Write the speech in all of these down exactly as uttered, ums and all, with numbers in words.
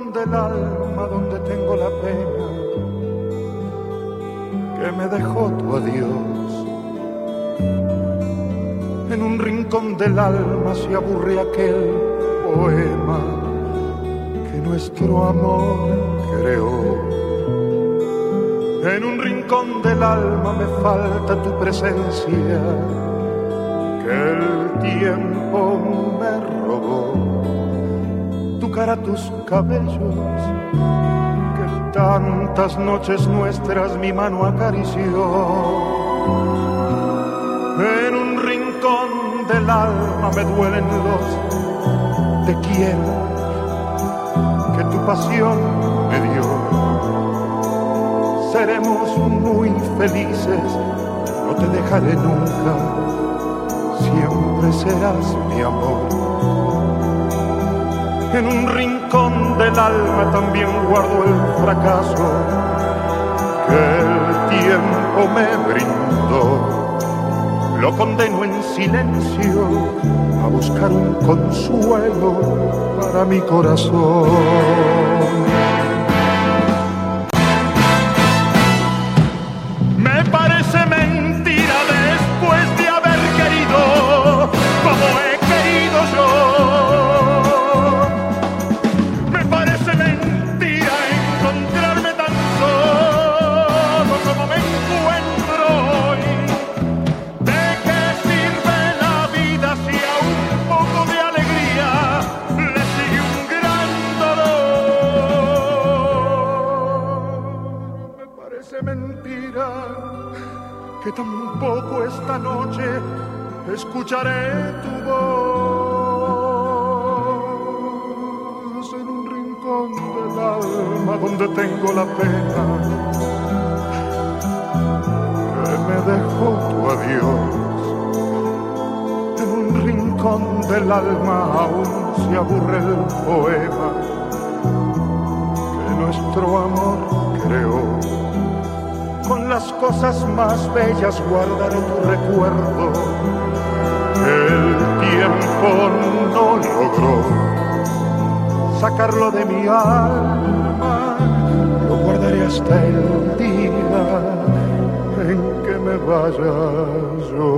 rincón del alma donde tengo la pena que me dejó tu adiós. En un rincón del alma se aburre aquel poema que nuestro amor creó. En un rincón del alma me falta tu presencia que el tiempo me robó. Tu cara, tus cabellos, que tantas noches nuestras mi mano acarició. En un rincón del alma me duelen los te quiero que tu pasión me dio. Seremos muy felices, no te dejaré nunca, siempre serás mi amor. En un rincón del alma también guardo el fracaso que el tiempo me brindó. Lo condeno en silencio a buscar un consuelo para mi corazón. Me parece mentira después de haber querido como he querido yo. Me parece mentira encontrarme tan solo como me encuentro hoy. ¿De qué sirve la vida si a un poco de alegría le sigue un gran dolor? Me parece mentira que tampoco esta noche escucharé tu voz. En un rincón del alma donde tengo la pena que me dejó tu adiós. En un rincón del alma aún se aburre el poema que nuestro amor creó. Con las cosas más bellas guardaré tu recuerdo que el tiempo no logró sacarlo de mi alma. Lo guardaré hasta el día en que me vaya yo.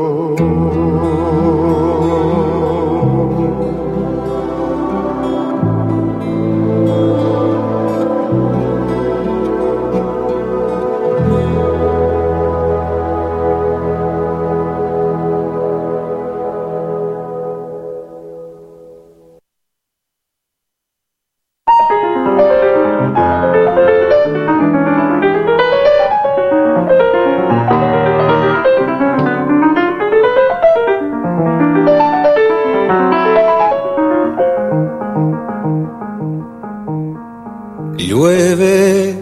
Llueve,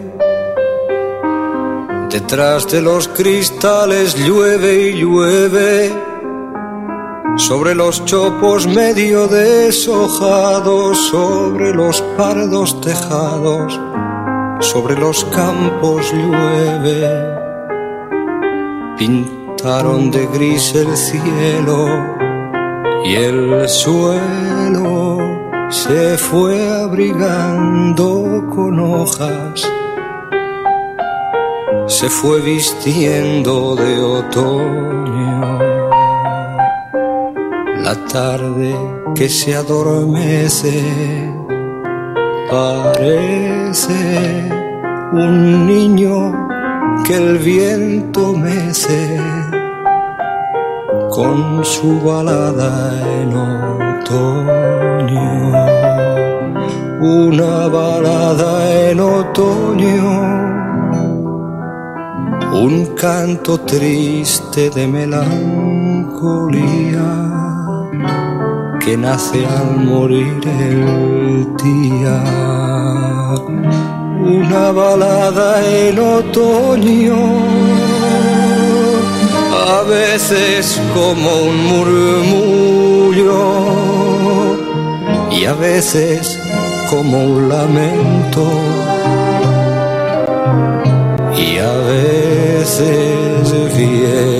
detrás de los cristales llueve y llueve, sobre los chopos medio deshojados, sobre los pardos tejados, sobre los campos llueve. Pintaron de gris el cielo y el suelo se fue abrigando con hojas, se fue vistiendo de otoño. La tarde que se adormece parece un niño que el viento mece con su balada en otoño. Una balada en otoño, un canto triste de melancolía que nace al morir el día. Una balada en otoño, a veces como un murmullo y a veces como un lamento, y a veces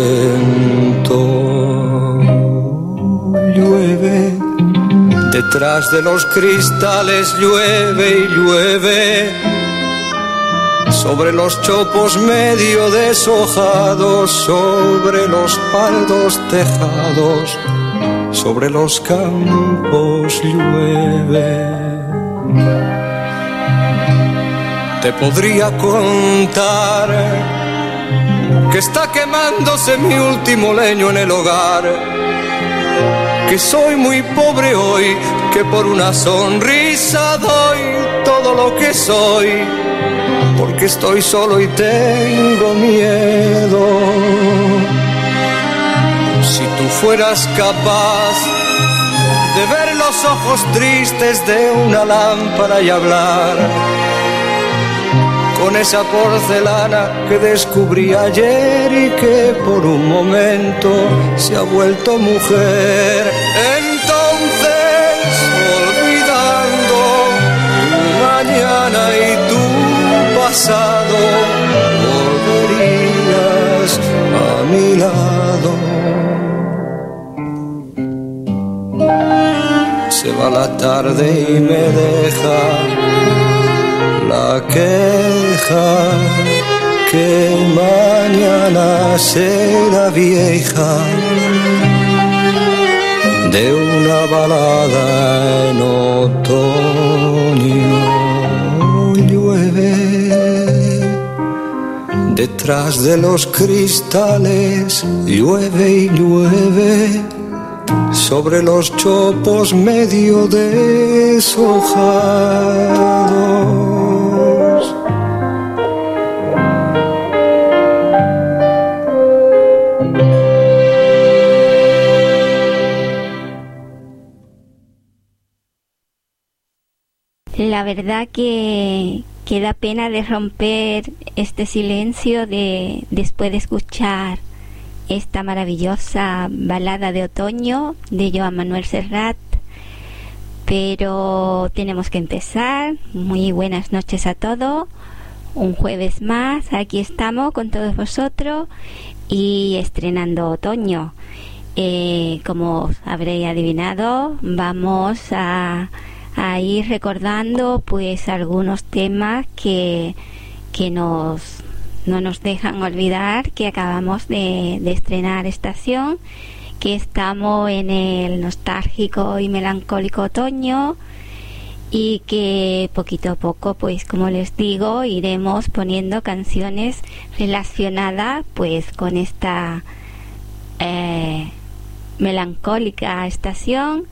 viento. Llueve detrás Detrás de los cristales llueve y llueve, sobre los chopos medio deshojados, sobre los paldos tejados, sobre los campos llueve. Te podría contar que está quemándose mi último leño en el hogar, que soy muy pobre hoy, que por una sonrisa doy todo lo que soy, porque estoy solo y tengo miedo. Si tú fueras capaz de ver los ojos tristes de una lámpara y hablar con esa porcelana que descubrí ayer y que por un momento se ha vuelto mujer, entonces, olvidando tu mañana y tu pasado, volverías a mi lado. Se va la tarde y me deja la queja que mañana será vieja de una balada en otoño. Llueve detrás de los cristales, llueve y llueve sobre los chopos medio deshojados. La verdad que, que da pena de romper este silencio de después de escuchar esta maravillosa balada de otoño de Joan Manuel Serrat, pero tenemos que empezar. Muy buenas noches a todos, un jueves más, aquí estamos con todos vosotros y estrenando otoño. Eh, como habréis adivinado, vamos a a ir recordando pues algunos temas que, que nos no nos dejan olvidar que acabamos de, de estrenar estación, que estamos en el nostálgico y melancólico otoño y que poquito a poco, pues como les digo, iremos poniendo canciones relacionadas pues con esta eh, melancólica estación.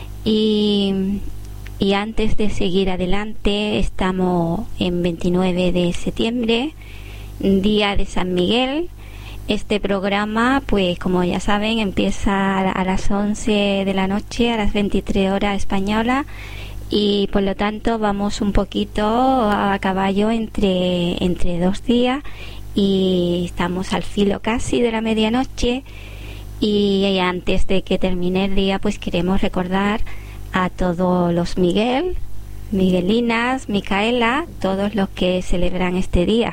y Y antes de seguir adelante, estamos en veintinueve de septiembre, día de San Miguel. Este programa, pues como ya saben, empieza a las once de la noche, a las veintitrés horas española, y por lo tanto vamos un poquito a caballo entre, entre dos días y estamos al filo casi de la medianoche. Y antes de que termine el día, pues queremos recordar a todos los Miguel, Miguelinas, Micaela, todos los que celebran este día.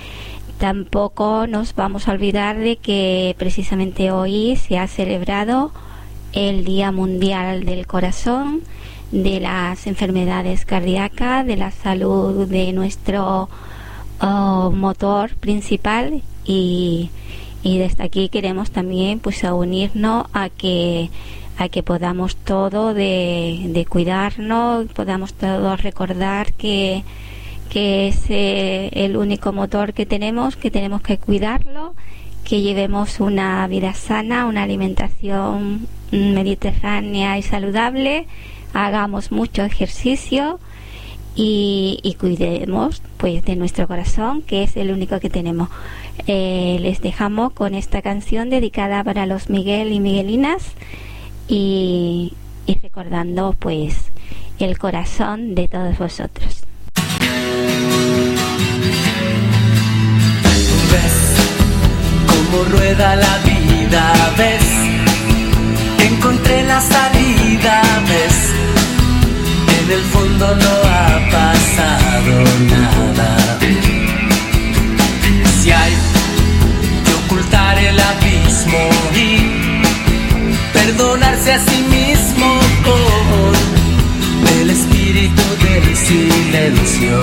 Tampoco nos vamos a olvidar de que precisamente hoy se ha celebrado el Día Mundial del Corazón, de las enfermedades cardíacas, de la salud de nuestro oh, motor principal, y, y desde aquí queremos también pues a unirnos a que a que podamos todo de, de cuidarnos, podamos todos recordar que, que es eh, el único motor que tenemos, que tenemos que cuidarlo, que llevemos una vida sana, una alimentación mediterránea y saludable, hagamos mucho ejercicio y, y cuidemos pues de nuestro corazón, que es el único que tenemos. Eh, les dejamos con esta canción dedicada para los Miguel y Miguelinas, Y, y recordando pues el corazón de todos vosotros. Ves cómo rueda la vida, ves, encontré la salida, ves, en el fondo no ha pasado nada. Si hay que ocultar el abismo y perdonarse a sí mismo con silencio.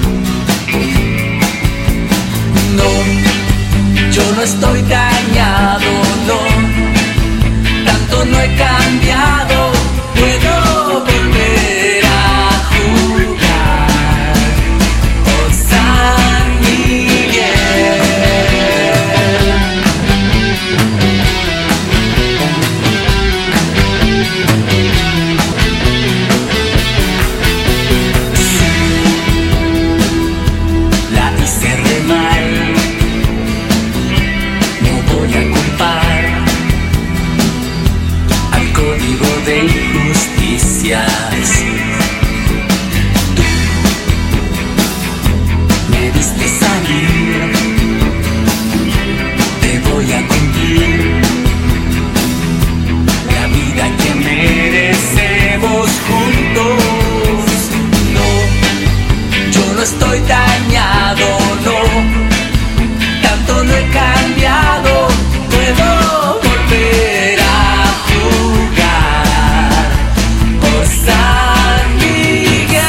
No, yo no estoy dañado, no, tanto no he cambiado, puedo volver a jugar por San Miguel. La hice re mal, no voy a culpar al código de injusticias. Tú me diste salir, te voy a cumplir la vida que merecemos juntos. No, yo no estoy dañado, no, tanto no he cambiado, puedo volver a jugar por San Miguel.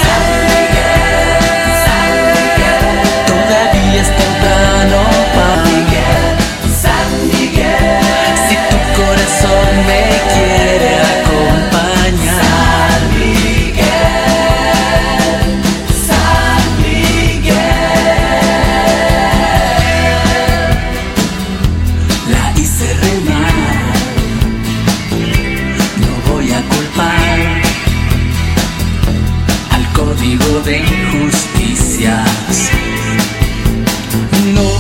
Todavía es temprano para Miguel, San Miguel. Si tu corazón me quiere acompañar, San Miguel, San Miguel. La hice re mal, no voy a culpar al código de injusticias. No.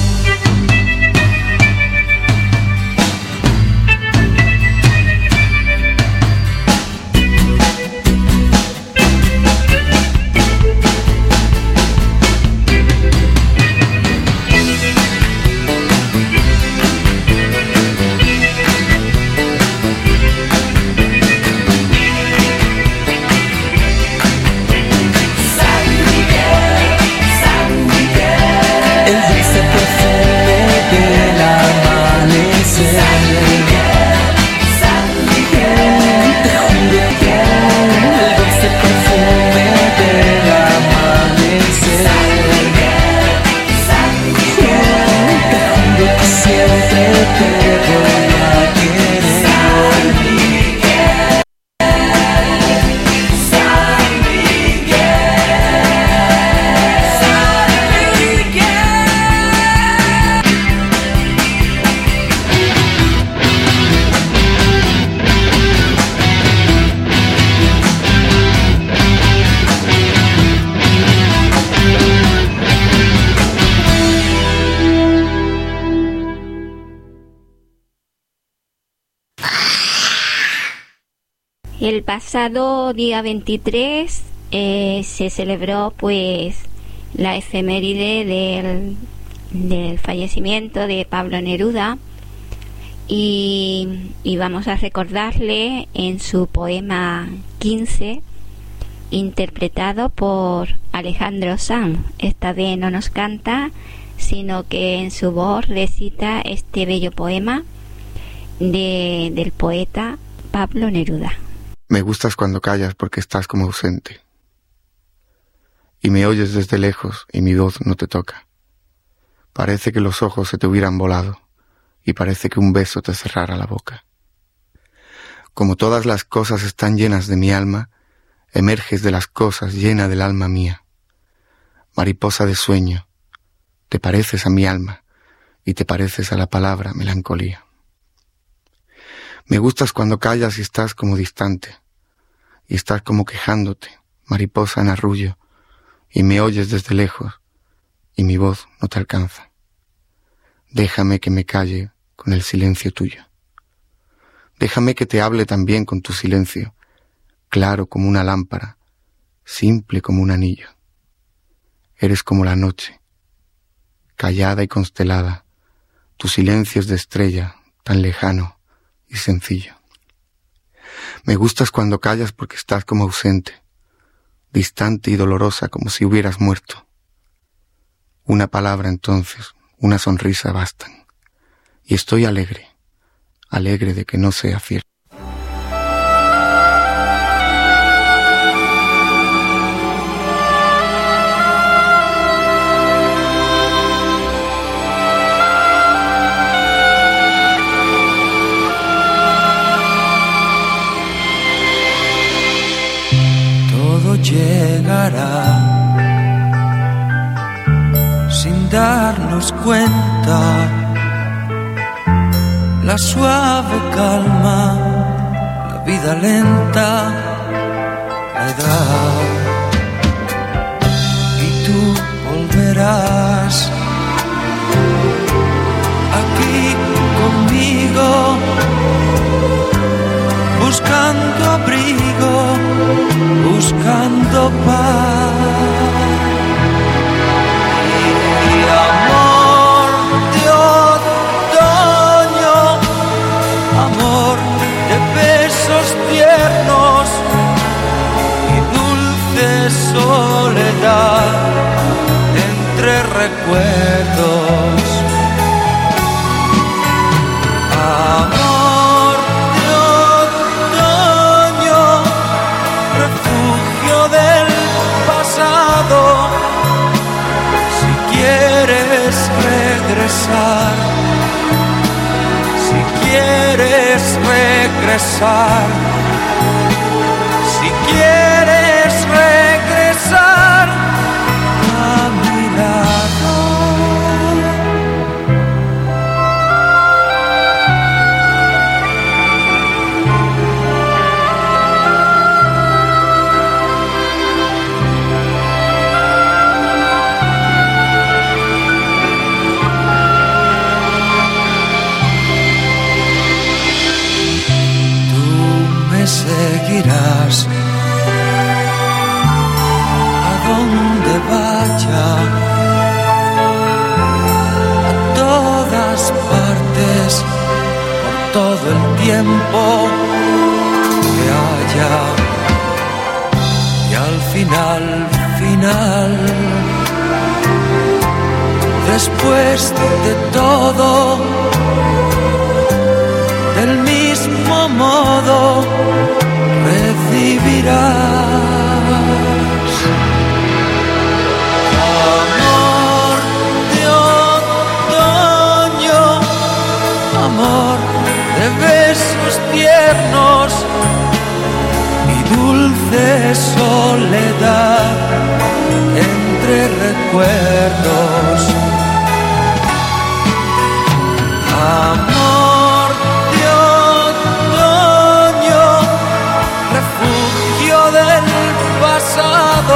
El dulce perfume del amanecer. Te juro que el dulce perfume del amanecer. Te juro que siempre te voy a querer. El pasado día veintitrés eh, se celebró pues la efeméride del, del fallecimiento de Pablo Neruda y, y vamos a recordarle en su poema quince, interpretado por Alejandro Sanz. Esta vez no nos canta, sino que en su voz recita este bello poema de, del poeta Pablo Neruda. Me gustas cuando callas porque estás como ausente, y me oyes desde lejos y mi voz no te toca. Parece que los ojos se te hubieran volado, y parece que un beso te cerrara la boca. Como todas las cosas están llenas de mi alma, emerges de las cosas llena del alma mía. Mariposa de sueño, te pareces a mi alma, y te pareces a la palabra melancolía. Me gustas cuando callas y estás como distante, y estás como quejándote, mariposa en arrullo, y me oyes desde lejos, y mi voz no te alcanza. Déjame que me calle con el silencio tuyo. Déjame que te hable también con tu silencio, claro como una lámpara, simple como un anillo. Eres como la noche, callada y constelada, tu silencio es de estrella, tan lejano y sencillo. Me gustas cuando callas porque estás como ausente, distante y dolorosa como si hubieras muerto. Una palabra entonces, una sonrisa bastan, y estoy alegre, alegre de que no sea cierto. darnos cuenta, la suave calma, la vida lenta, la edad. Y tú volverás aquí conmigo, buscando abrigo, buscando paz. Y amor de otoño, amor de besos tiernos y dulce soledad entre recuerdos. Amor de otoño, refugio del pasado. Si quieres regresar, si quieres regresar, si quieres regresar a mi lado. Seguirás a donde vaya, a todas partes, por todo el tiempo que haya. Y al final, final, después de todo, del mismo modo recibirás amor de otoño, amor de besos tiernos y dulce soledad entre recuerdos. Amor de otoño, refugio del pasado.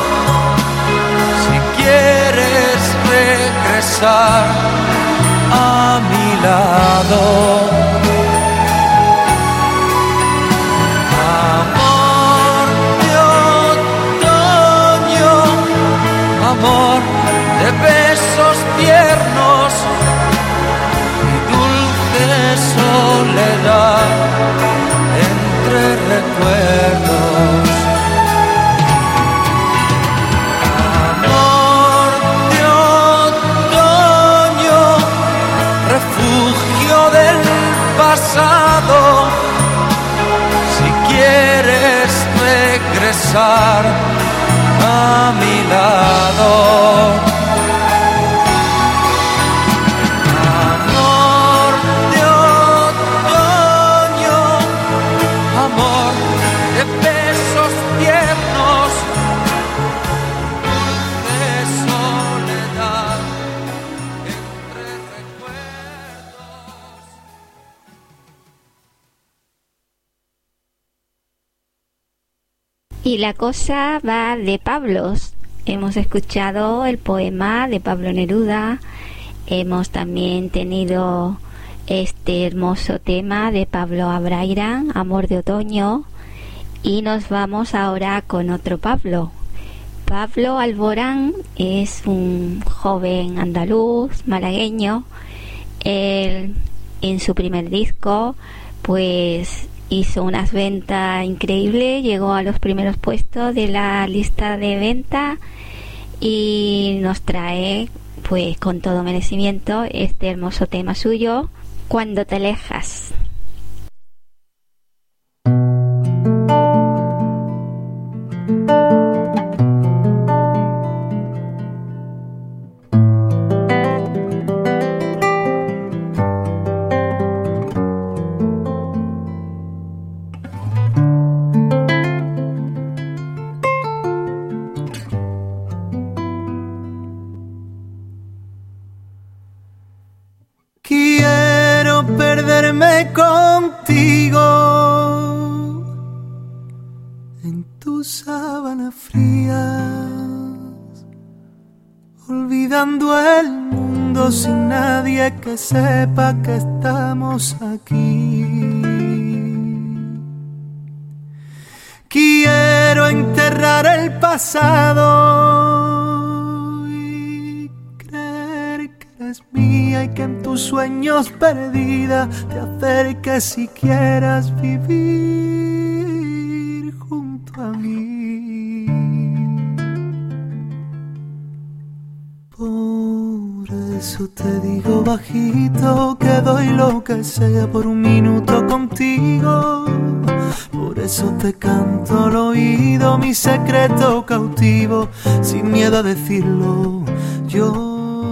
Si quieres regresar a mi lado. Amor de otoño, amor de besos tiernos y dulce soledad entre recuerdos. Amor de otoño, refugio del pasado. Si quieres regresar a mi lado. Amor de otoño, amor de besos tiernos, de soledad entre recuerdos. Y la cosa va de Pablos. Hemos escuchado el poema de Pablo Neruda, hemos también tenido este hermoso tema de Pablo Abraira, Amor de Otoño, y nos vamos ahora con otro Pablo. Pablo Alborán es un joven andaluz, malagueño. Él, en su primer disco, pues hizo unas ventas increíbles, llegó a los primeros puestos de la lista de venta y nos trae, pues con todo merecimiento, este hermoso tema suyo, Cuando te alejas. duerme contigo en tus sábanas frías, olvidando el mundo sin nadie que sepa que estamos aquí. Quiero enterrar el pasado y creer que eres mía y que en tus sueños perdida te acerques si quieras vivir junto a mí. Por eso te digo bajito que doy lo que sea por un minuto contigo. Por eso te canto al oído mi secreto cautivo, sin miedo a decirlo. Yo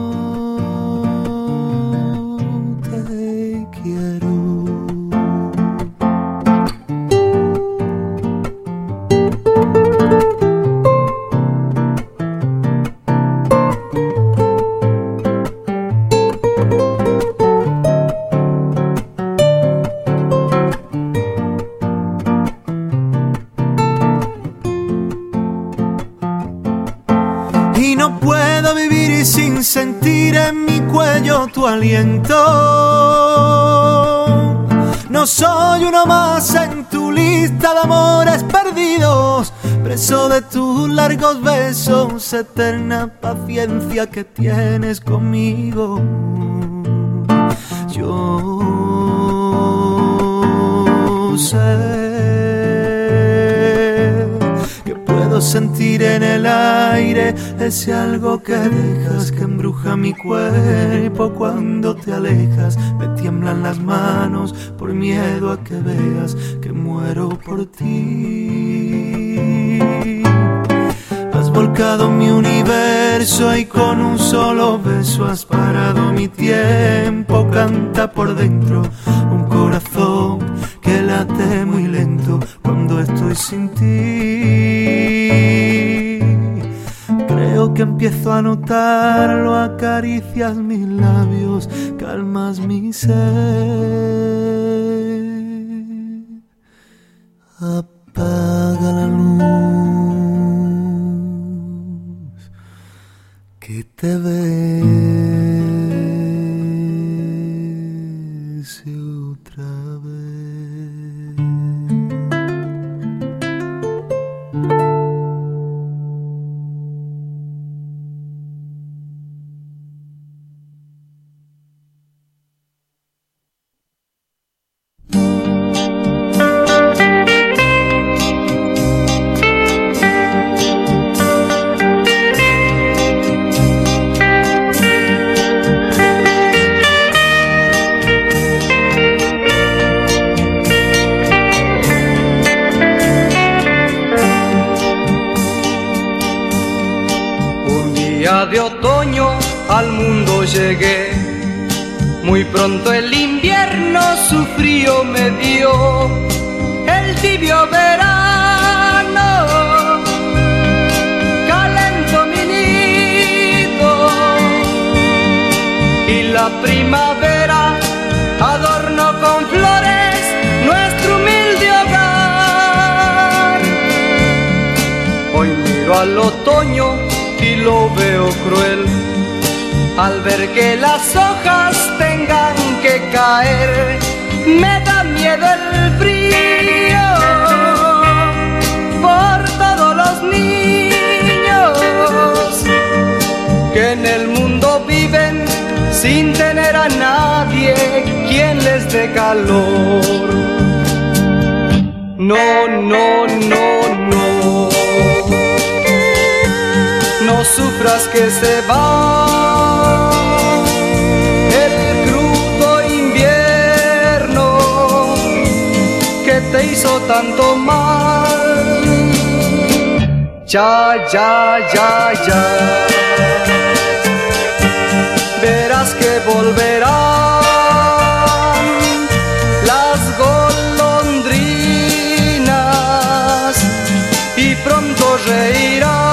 te quiero. Sentir en mi cuello tu aliento. No soy uno más en tu lista de amores perdidos, preso de tus largos besos, eterna paciencia que tienes conmigo. Yo sé puedo sentir en el aire ese algo que dejas que embruja mi cuerpo cuando te alejas. Me tiemblan las manos por miedo a que veas que muero por ti. Has volcado mi universo y con un solo beso has parado mi tiempo. Canta por dentro un corazón que late muy lento cuando estoy sin ti. Creo que empiezo a notarlo, acaricias mis labios, calmas mi sed. Apaga la luz que te bese otra vez. De otoño al mundo llegué, muy pronto el invierno su frío me dio, el tibio verano calentó mi nido y la primavera adornó con flores nuestro humilde hogar. Hoy miro al otoño y lo veo cruel, al ver que las hojas tengan que caer. Me da miedo el frío por todos los niños que en el mundo viven sin tener a nadie quien les dé calor. No, no, no, no. No sufras que se va el crudo invierno que te hizo tanto mal. Ya, ya, ya, ya. Verás que volverán las golondrinas y pronto reirán.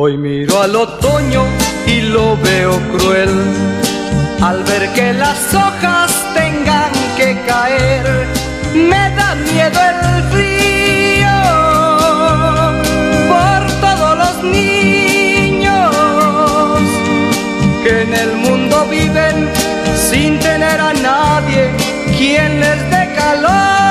Hoy miro al otoño y lo veo cruel, al ver que las hojas tengan que caer, me da miedo el frío por todos los niños que en el mundo viven sin tener a nadie quien les dé calor.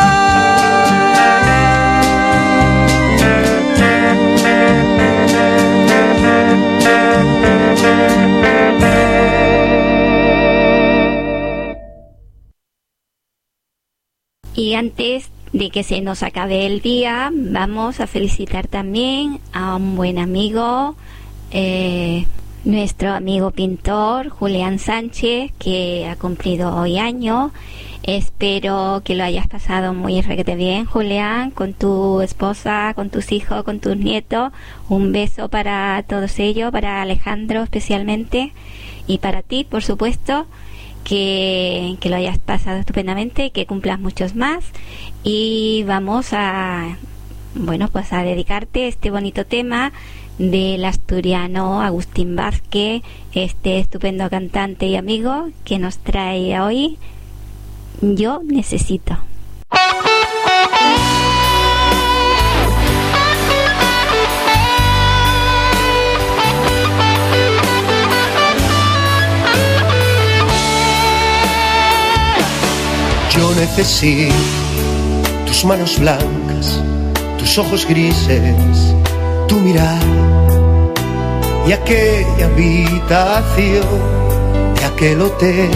Y antes de que se nos acabe el día, vamos a felicitar también a un buen amigo, eh, nuestro amigo pintor Julián Sánchez, que ha cumplido hoy año. Espero que lo hayas pasado muy requete bien, Julián, con tu esposa, con tus hijos, con tus nietos. Un beso para todos ellos, para Alejandro especialmente, y para ti, por supuesto. Que, que lo hayas pasado estupendamente, que cumplas muchos más, y vamos a, bueno, pues a dedicarte este bonito tema del asturiano Agustín Vázquez, este estupendo cantante y amigo que nos trae hoy Yo Necesito. Yo necesito tus manos blancas, tus ojos grises, tu mirar y aquella habitación de aquel hotel.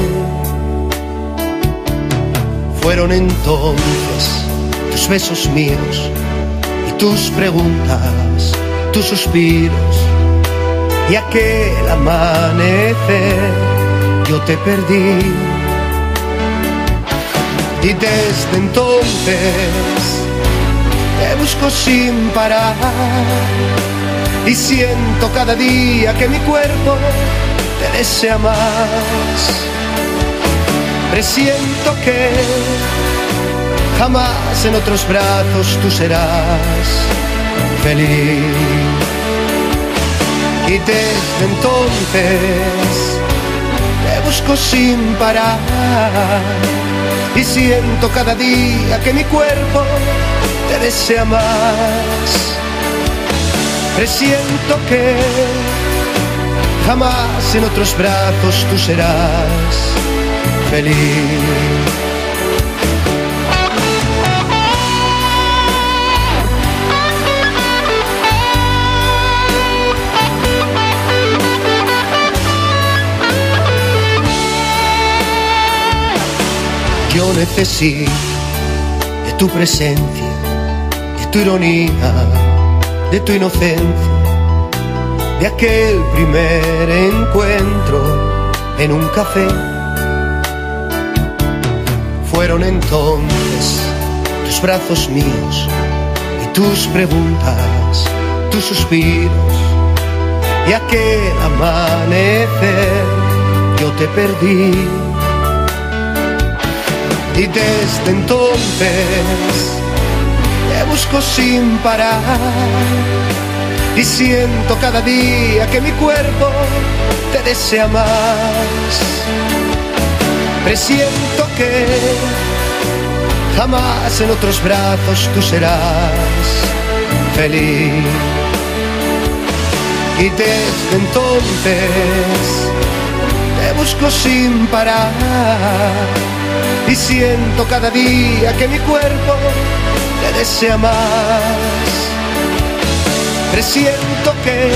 Fueron entonces tus besos míos y tus preguntas, tus suspiros y aquel amanecer. Yo te perdí. Y desde entonces te busco sin parar y siento cada día que mi cuerpo te desea más. Presiento que jamás en otros brazos tú serás feliz. Y desde entonces te busco sin parar y siento cada día que mi cuerpo te desea más. Presiento que jamás en otros brazos tú serás feliz. Yo necesito de tu presencia, de tu ironía, de tu inocencia, de aquel primer encuentro en un café. Fueron entonces tus brazos míos y tus preguntas, tus suspiros y aquel amanecer. Yo te perdí. Y desde entonces te busco sin parar y siento cada día que mi cuerpo te desea más. Presiento que jamás en otros brazos tú serás feliz. Y desde entonces te busco sin parar y siento cada día que mi cuerpo te desea más. Presiento que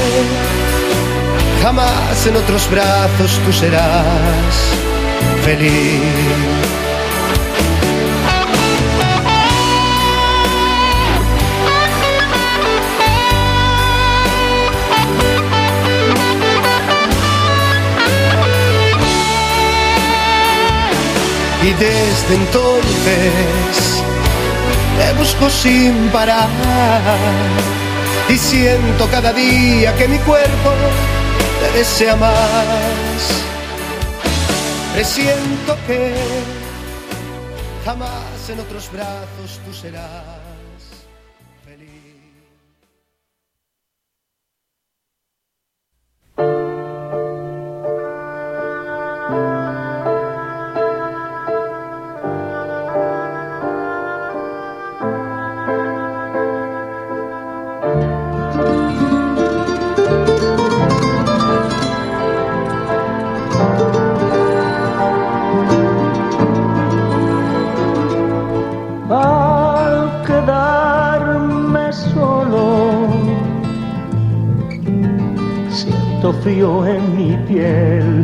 jamás en otros brazos tú serás feliz. Y desde entonces te busco sin parar y siento cada día que mi cuerpo te desea más. Presiento que jamás en otros brazos tú serás. フェリー siento frío en mi piel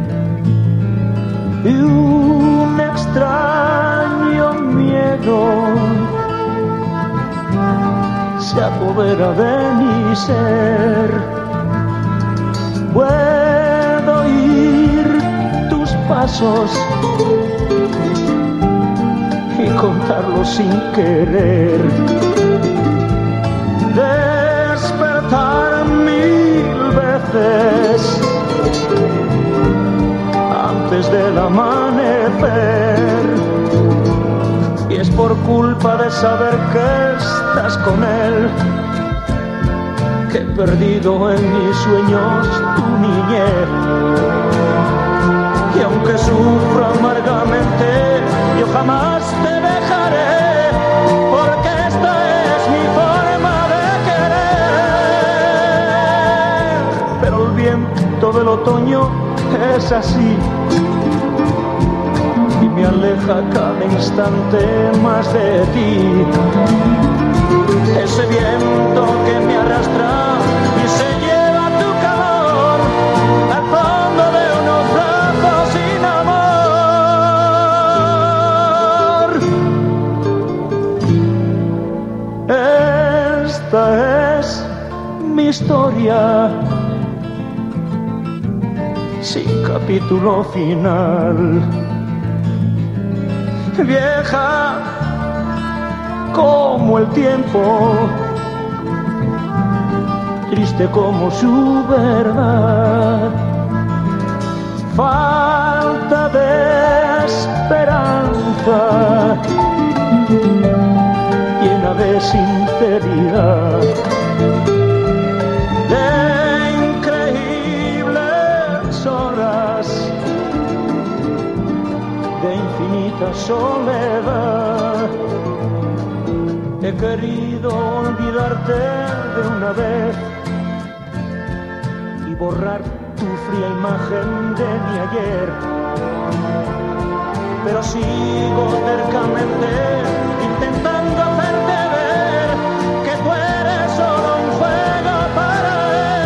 y un extraño miedo se apodera de mi ser. Puedo oír tus pasos y contarlos sin querer. Despertar mil veces antes del amanecer. Y es por culpa de saber que estás con él que he perdido en mis sueños tu niñez. Y aunque sufro amargamente, yo jamás te dejaré, porque esta es mi forma de querer. Pero el viento del otoño es así y me aleja cada instante más de ti. Ese viento que me arrastra y se lleva tu calor al fondo de unos brazos sin amor. Esta es mi historia sin capítulo final. Vieja como el tiempo, triste como su verdad, falta de esperanza, llena de sinceridad, de increíbles horas, de infinita soledad. He querido olvidarte de una vez y borrar tu fría imagen de mi ayer, pero sigo tercamente intentando hacerte ver que tú eres solo un juego para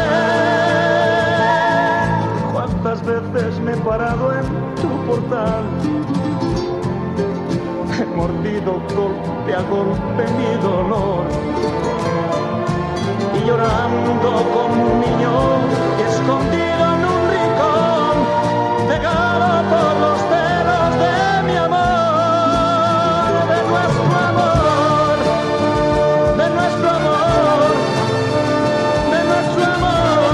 él. ¿Cuántas veces me he parado en tu portal? He mordido golpe a golpe mi dolor y llorando como un niño escondido en un rincón, cegado por los celos de mi amor, de nuestro amor, de nuestro amor, de nuestro amor.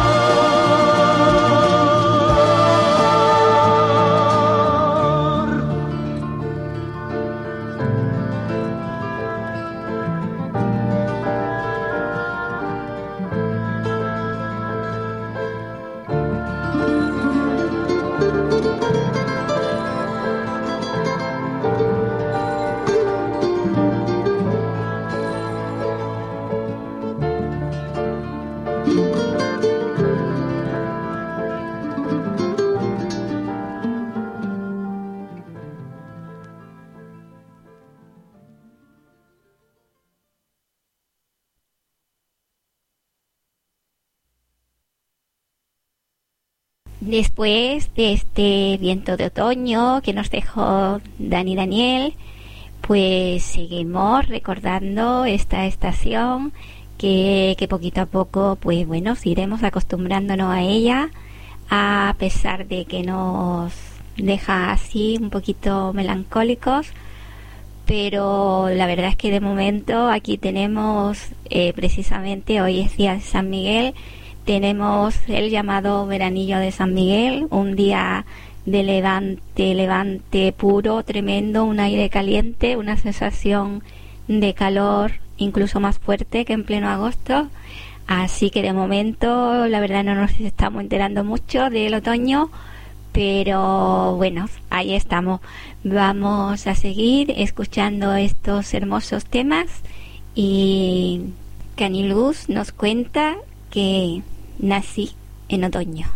Después de este viento de otoño que nos dejó Dani Daniel, pues seguimos recordando esta estación que, que poquito a poco, pues bueno, iremos acostumbrándonos a ella, a pesar de que nos deja así un poquito melancólicos, pero la verdad es que de momento aquí tenemos, eh, precisamente hoy es día de San Miguel, tenemos el llamado veranillo de San Miguel, un día de levante, levante puro, tremendo, un aire caliente, una sensación de calor incluso más fuerte que en pleno agosto. Así que de momento la verdad no nos estamos enterando mucho del otoño, pero bueno, ahí estamos. Vamos a seguir escuchando estos hermosos temas y Caniluz nos cuenta que nací en otoño.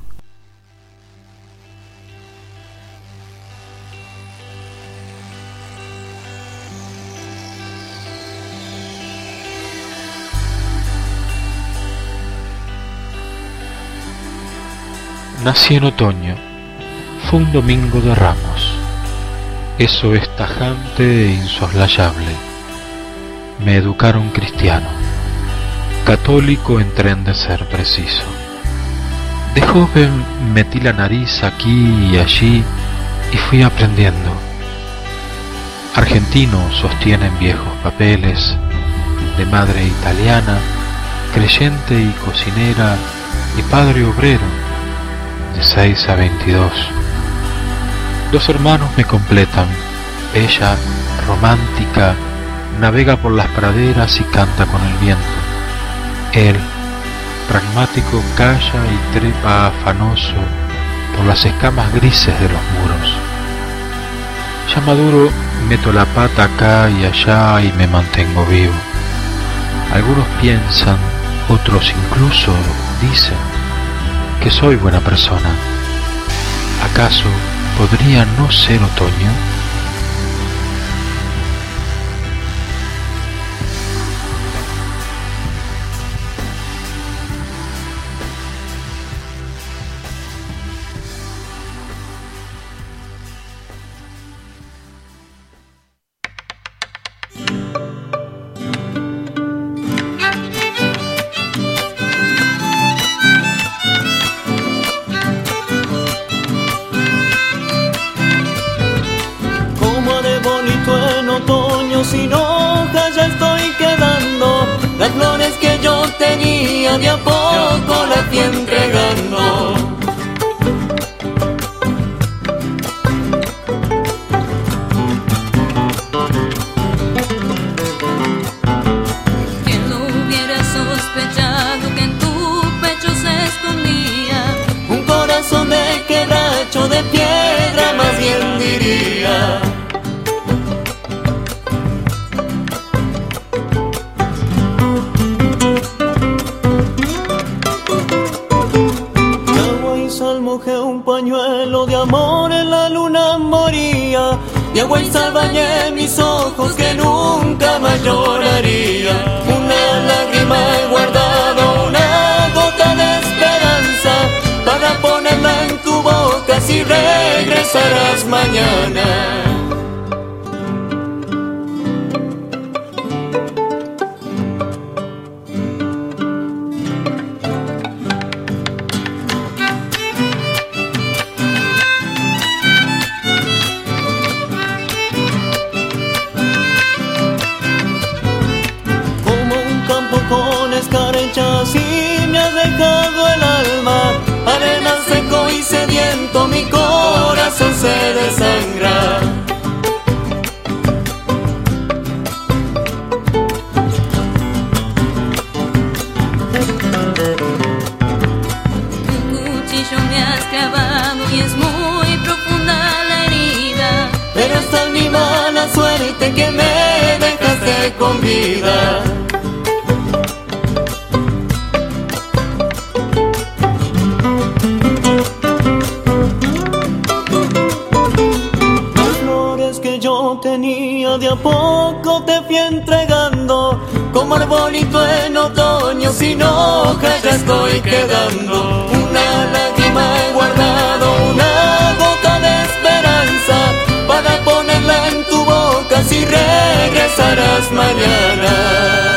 Nací en otoño, fue un domingo de Ramos. Eso es tajante e insoslayable. Me educaron cristiano, católico en tren de ser preciso. De joven metí la nariz aquí y allí y fui aprendiendo. Argentino sostienen viejos papeles, de madre italiana, creyente y cocinera y padre obrero, de seis a veintidós. Dos hermanos me completan. Ella, romántica, navega por las praderas y canta con el viento. Él, pragmático, calla y trepa afanoso por las escamas grises de los muros. Ya maduro, meto la pata acá y allá y me mantengo vivo. Algunos piensan, otros incluso dicen que soy buena persona. ¿Acaso podría no ser otoño? Sin hojas ya estoy quedando, las flores que yo tenía de a poco las fui entregando. ¿Quién lo hubiera sospechado que en tu pecho se escondía un corazón de quebracho, de piedra más bien diría? Un pañuelo de amor en la luna moría, de agua y sal bañé mis ojos que nunca más lloraría. Una lágrima he guardado, una gota de esperanza, para ponerla en tu boca si regresarás mañana. Si me has dejado el alma, arena seco y sediento, mi corazón se desangra. Un cuchillo me has clavado y es muy profunda la herida, pero esta es mi mala suerte que me dejaste con vida. Tenía de a poco te fui entregando, como arbolito en otoño sin hojas ya estoy quedando. Una lágrima he guardado, una gota de esperanza, para ponerla en tu boca si regresarás mañana.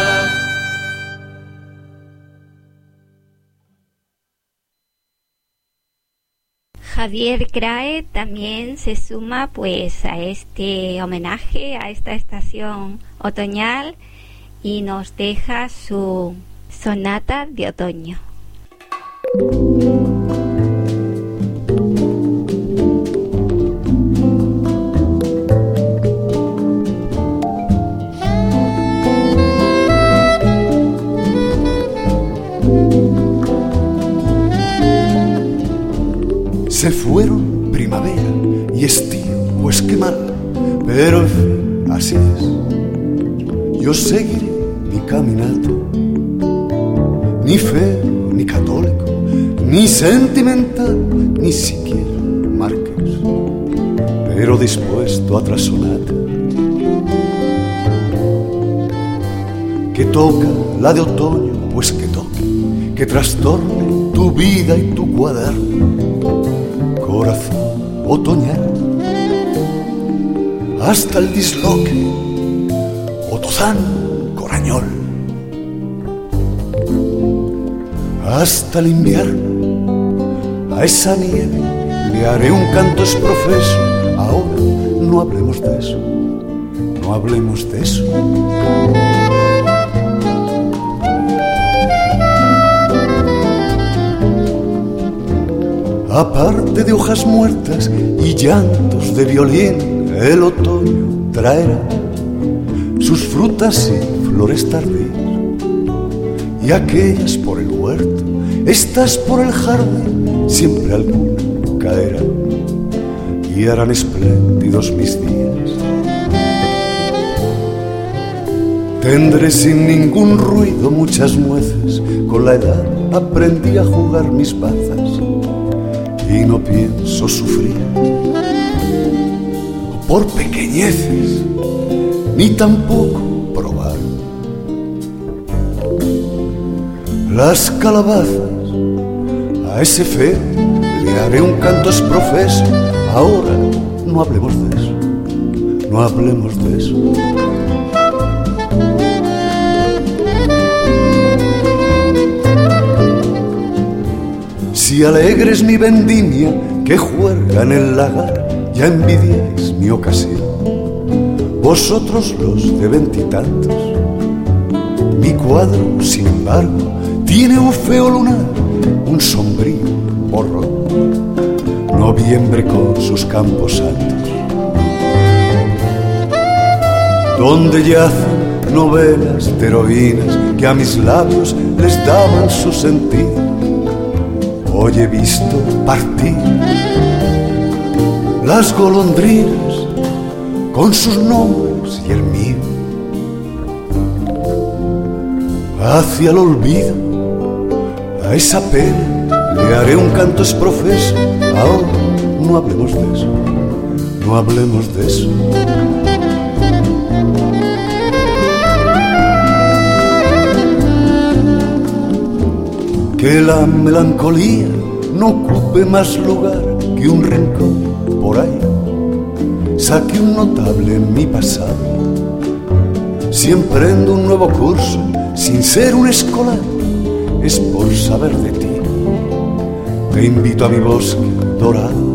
Javier Crae también se suma pues a este homenaje a esta estación otoñal y nos deja su sonata de otoño. Se fueron primavera y estío, pues qué mal, pero en fin, así es. Yo seguiré mi caminato, ni feo, ni católico, ni sentimental, ni siquiera marqués, pero dispuesto a trasonata que toca la de otoño, pues que toque, que trastorne tu vida y tu cuaderno. corazón otoñal, hasta el disloque o tozán corañol, hasta el invierno, a esa nieve le haré un canto exprofeso. Ahora no hablemos de eso, no hablemos de eso. Aparte de hojas muertas y llantos de violín, el otoño traerá sus frutas y flores tardías, y aquellas por el huerto, estas por el jardín, siempre alguna caerá y harán espléndidos mis días. Tendré sin ningún ruido muchas nueces, con la edad aprendí a jugar mis bazas y no pienso sufrir por pequeñeces, ni tampoco probar las calabazas. A ese feo le haré un canto exprofeso. Ahora no hablemos de eso, no hablemos de eso. Si alegre es mi vendimia que juerga en el lagar, ya envidiáis mi ocasión, vosotros los de veintitantos. Mi cuadro, sin embargo, tiene un feo lunar, un sombrío borrón, noviembre con sus campos santos, donde yacen novelas de heroínas que a mis labios les daban su sentido. Hoy he visto partir las golondrinas con sus nombres y el mío hacia el olvido. A esa pena le haré un canto exprofeso. Ahora no hablemos de eso, no hablemos de eso. Que la melancolía no ocupe más lugar que un rincón por ahí. Saqué un notable en mi pasado. Si emprendo un nuevo curso sin ser un escolar, es por saber de ti. Te invito a mi bosque dorado.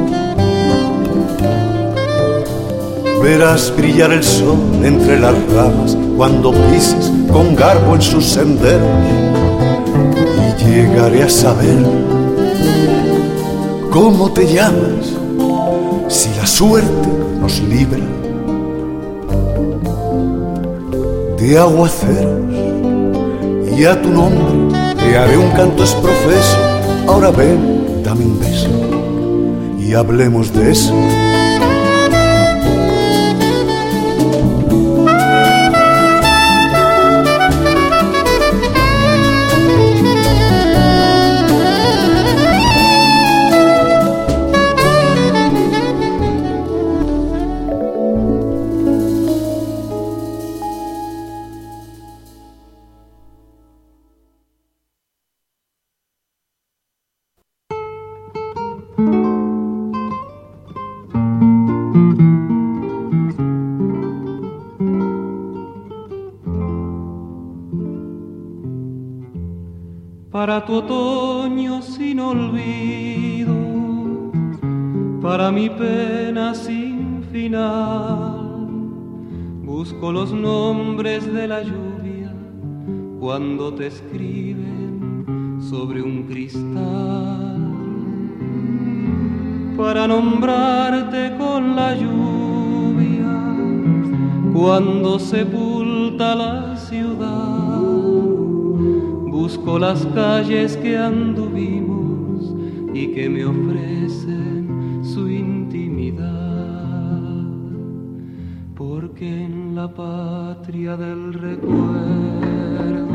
Verás brillar el sol entre las ramas cuando pises con garbo en sus senderos. Llegaré a saber cómo te llamas si la suerte nos libra de aguaceros, y a tu nombre te haré un canto exprofeso. Ahora ven, dame un beso y hablemos de eso. Para tu otoño sin olvido, para mi pena sin final, busco los nombres de la lluvia cuando te escriben sobre un cristal, para nombrarte con la lluvia cuando sepulta la ciudad. Busco las calles que anduvimos y que me ofrecen su intimidad, porque en la patria del recuerdo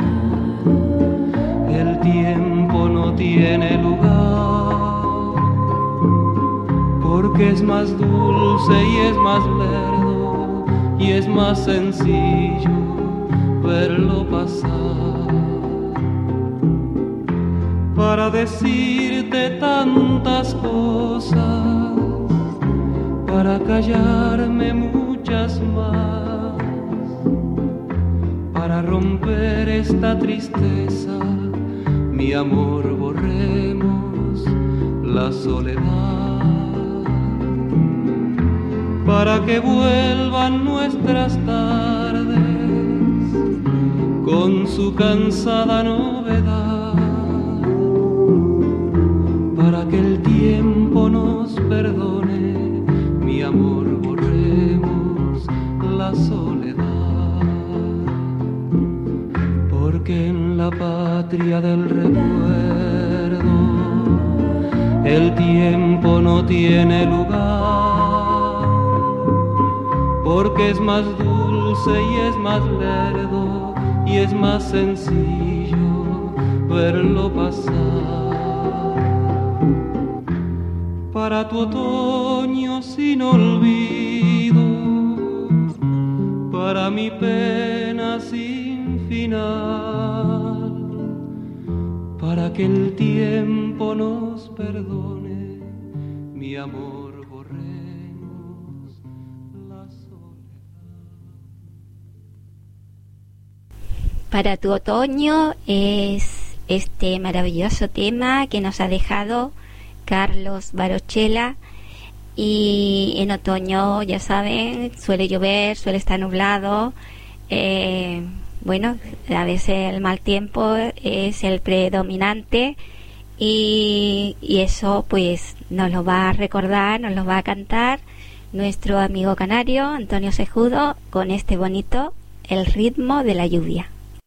el tiempo no tiene lugar, porque es más dulce y es más lerdo y es más sencillo verlo pasar. para decirte tantas cosas, para callarme muchas más, para romper esta tristeza, mi amor, borremos la soledad, para que vuelvan nuestras tardes con su cansada novedad, para que el tiempo nos perdone, mi amor, borremos la soledad, porque en la patria del recuerdo el tiempo no tiene lugar, porque es más dulce y es más lerdo y es más sencillo verlo pasar. Para tu otoño sin olvido, para mi pena sin final, para que el tiempo nos perdone, mi amor, borremos la soledad. Para tu otoño es este maravilloso tema que nos ha dejado Carlos Barochela. Y en otoño, ya saben, suele llover, suele estar nublado, eh, bueno, a veces el mal tiempo es el predominante y, y eso pues nos lo va a recordar, nos lo va a cantar nuestro amigo canario Antonio Cejudo con este bonito El ritmo de la lluvia.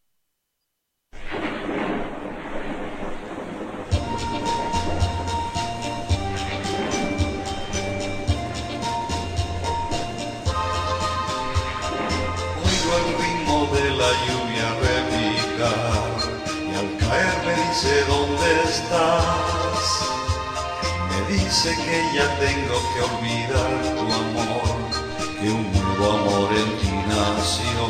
La lluvia repicar y al caer me dice ¿dónde estás? Me dice que ya tengo que olvidar tu amor, que un nuevo amor en ti nació.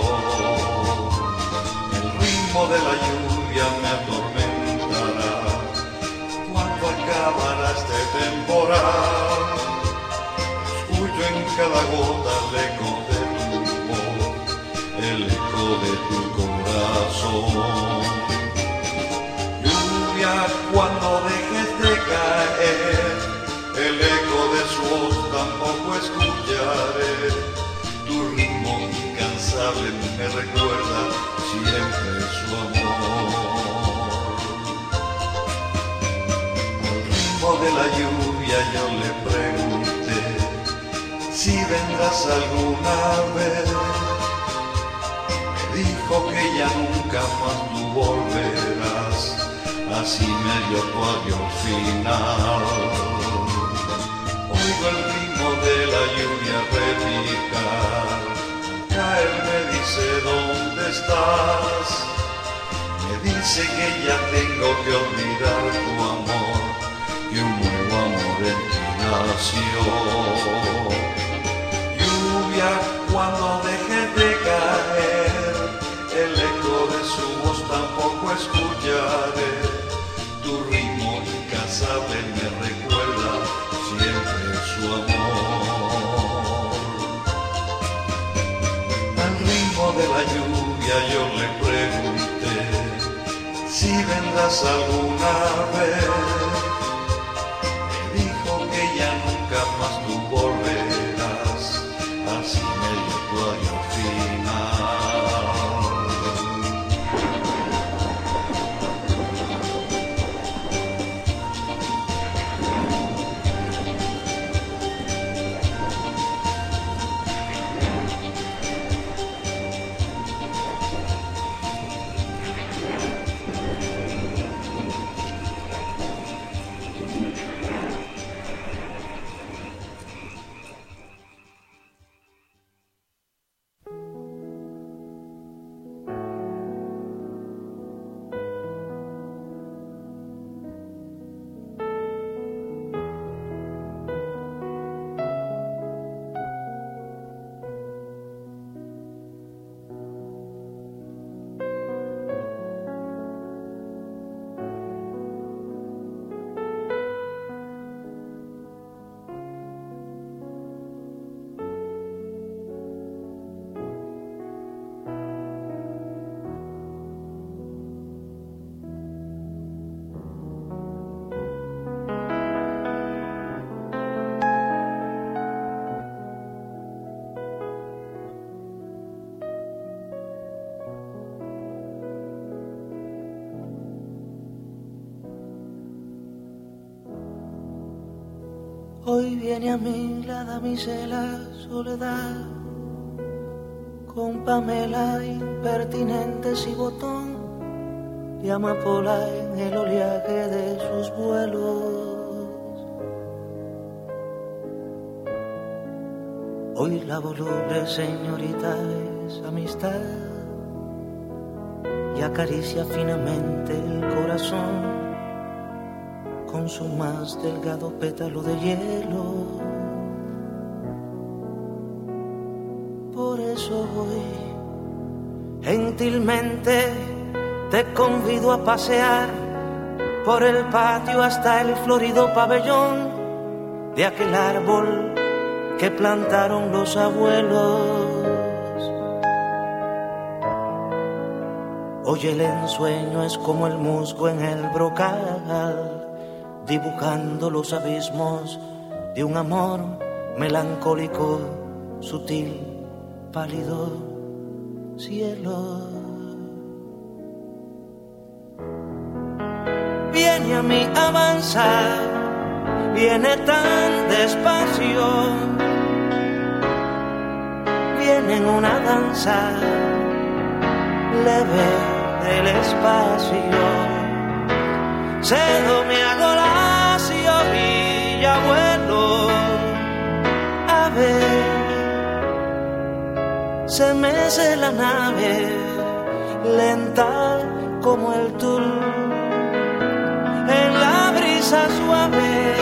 El ritmo de la lluvia me atormentará cuando acabará este temporal. Escucho en cada gota el eco de el eco de tu corazón. Lluvia, cuando dejes de caer, el eco de su voz tampoco escucharé. Tu ritmo incansable me recuerda siempre su amor. Al ritmo de la lluvia yo le pregunté si vendrás alguna vez. Dijo que ya nunca más tú volverás, así me dio tu adiós final. Oigo el ritmo de la lluvia repicar, caer me dice ¿dónde estás? Me dice que ya tengo que olvidar tu amor, que un nuevo amor en ti nació. Lluvia, cuando dejes de caer, el eco de su voz tampoco escucharé. Tu ritmo incansable me recuerda siempre su amor. Al ritmo de la lluvia yo le pregunté si vendrás alguna vez. Me dijo que ya nunca más tú volverás, así me dio tu adiós final. viene a mí la damisela soledad, con Pamela impertinentes y botón de amapola en el oleaje de sus vuelos. Hoy la voluble señorita es amistad y acaricia finamente el corazón con su más delgado pétalo de hielo. Por eso hoy gentilmente te convido a pasear por el patio hasta el florido pabellón de aquel árbol que plantaron los abuelos. Hoy el ensueño es como el musgo en el brocal, dibujando los abismos de un amor melancólico, sutil, pálido, cielo. Viene a mí avanzar, viene tan despacio, viene en una danza leve del espacio. Cedo mi agolacio y ya vuelo a ver. Se mece la nave, lenta como el tul, en la brisa suave,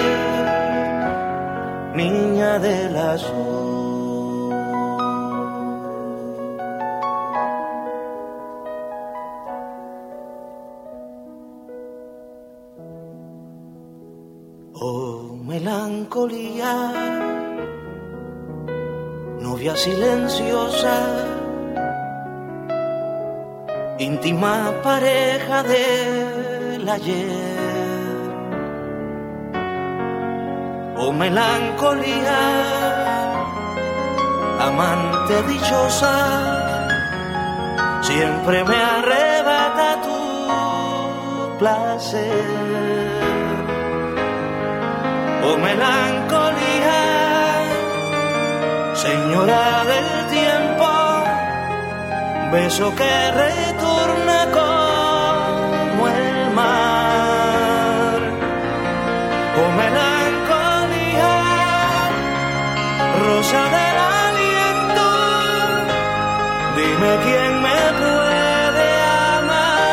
niña del azul. Oh, melancolía, novia silenciosa, íntima pareja del ayer. Oh, melancolía, amante dichosa, siempre me arrebata tu placer. Oh, melancolía, señora del tiempo, beso que retorna como el mar. Oh, melancolía, rosa del aliento, dime quién me puede amar.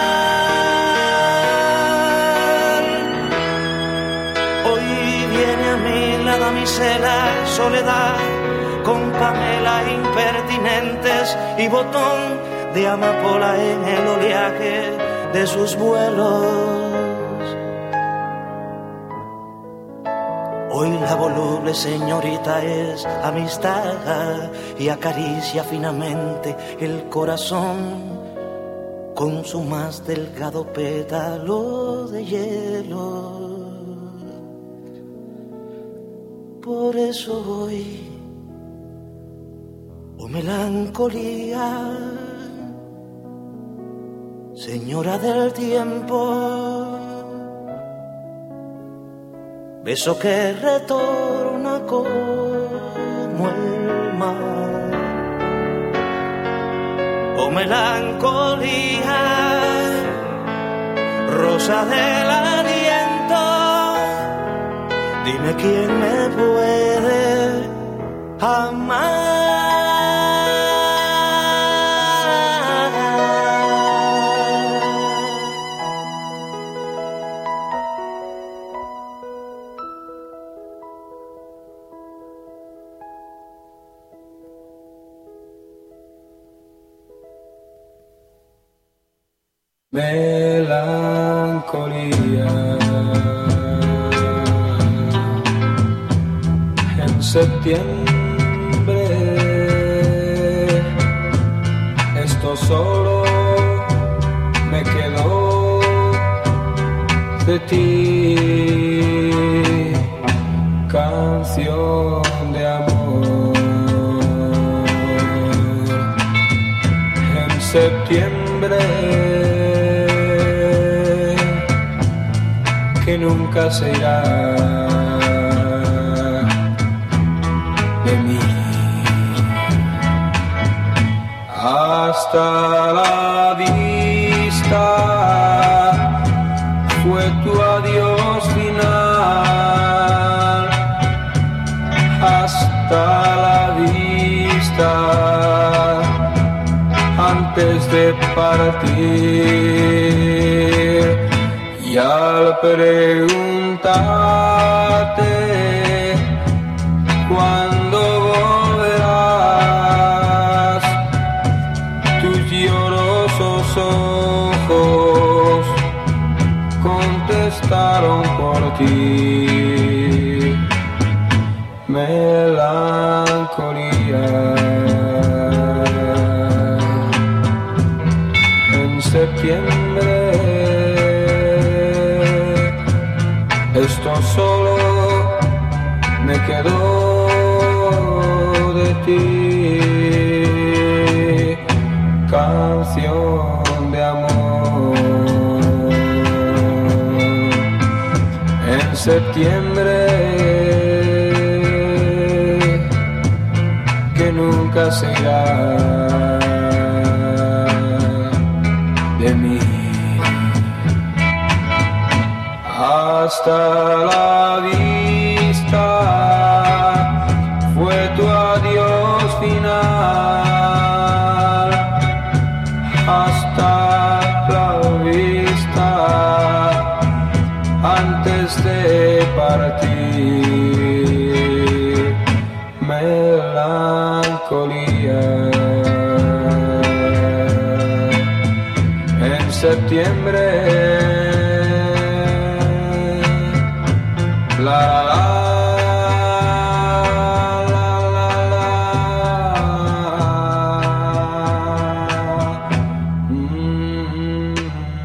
Hoy viene a mí la damisela soledad, con Pamela impertinentes y botón de amapola en el oleaje de sus vuelos. Hoy la voluble señorita es amistad y acaricia finamente el corazón con su más delgado pétalo de hielo. Por eso hoy, oh melancolía, señora del tiempo, beso que retorna como el mar. Oh melancolía, rosa del aliento, dime quién me puede amar. Melancolía, en septiembre esto solo me quedó de ti, canción de amor. En septiembre que nunca se irá, de mí. Hasta la vista fue tu adiós final. Hasta la vista antes de partir. Y al preguntarte cuándo volverás, tus llorosos ojos contestaron por ti. Melancolía. En septiembre esto solo me quedó de ti. Canción de amor. En septiembre que nunca se irá de mí. Hasta la vista fue tu adiós final. Hasta la vista antes de partir. Melancolía. En septiembre la la la la la mm-hmm.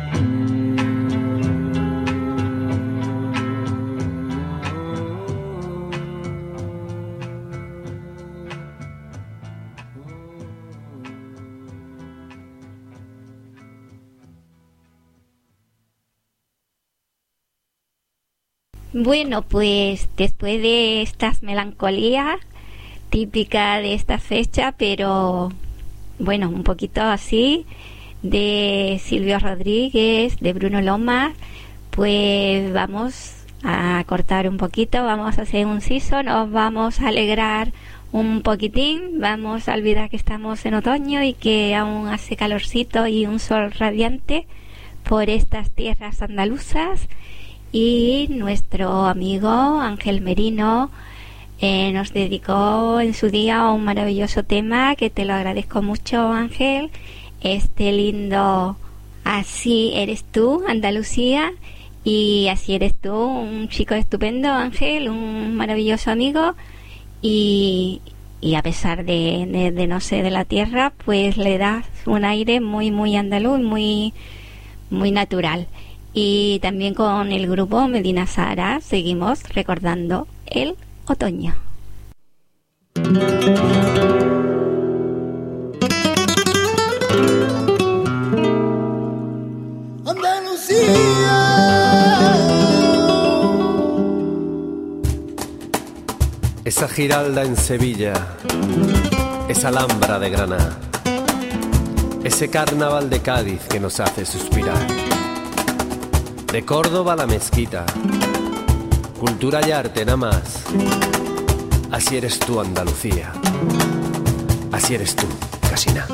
Bueno, pues después de estas melancolías típicas de esta fecha, pero bueno, un poquito así, de Silvio Rodríguez, de Bruno Lomas, pues vamos a cortar un poquito, vamos a hacer un siso, nos vamos a alegrar un poquitín, vamos a olvidar que estamos en otoño y que aún hace calorcito y un sol radiante por estas tierras andaluzas. Y nuestro amigo Ángel Merino eh, nos dedicó en su día un maravilloso tema que te lo agradezco mucho, Ángel, este lindo Así eres tú, Andalucía, y así eres tú, un chico estupendo, Ángel, un maravilloso amigo, y, y a pesar de, de, de no ser de la tierra, pues le das un aire muy muy andaluz, muy, muy natural. Y también con el grupo Medina Zahara seguimos recordando el otoño. Andalucía, esa Giralda en Sevilla, esa Alhambra de Granada, ese carnaval de Cádiz que nos hace suspirar. De Córdoba a la mezquita, cultura y arte nada más. Así eres tú, Andalucía. Así eres tú, casi nada.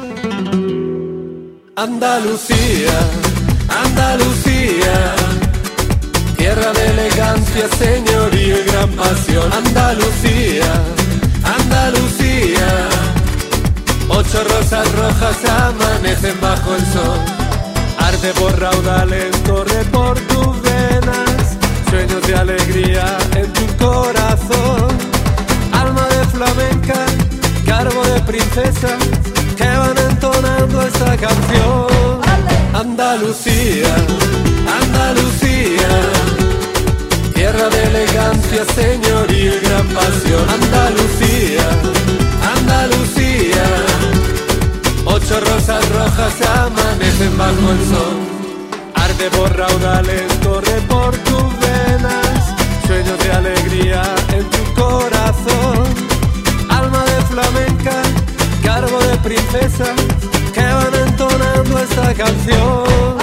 Andalucía, Andalucía, tierra de elegancia, señorío y gran pasión. Andalucía, Andalucía, ocho rosas rojas amanecen bajo el sol. Arte por raudales corre por tus venas, sueños de alegría en tu corazón. Alma de flamenca, cargo de princesa, que van entonando esta canción. Andalucía, Andalucía, tierra de elegancia, señorío y gran pasión. Andalucía, Andalucía, ocho rosas rojas amanecen bajo el sol. Arte por raudales corre por tus venas, sueños de alegría en tu corazón. Alma princesas que van entonando esta canción.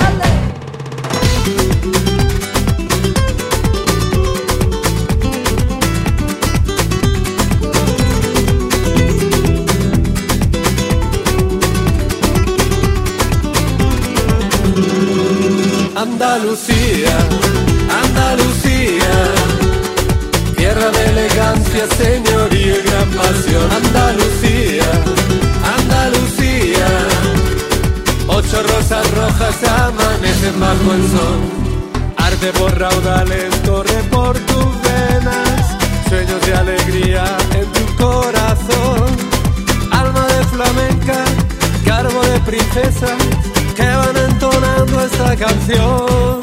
Andalucía, Andalucía, tierra de elegancia, señoría y gran pasión. Andalucía, Andalucía, ocho rosas rojas amanecen bajo el sol. Arte por raudales corre por tus venas, sueños de alegría en tu corazón. Alma de flamenca, garbo de princesa, que van entonando esta canción.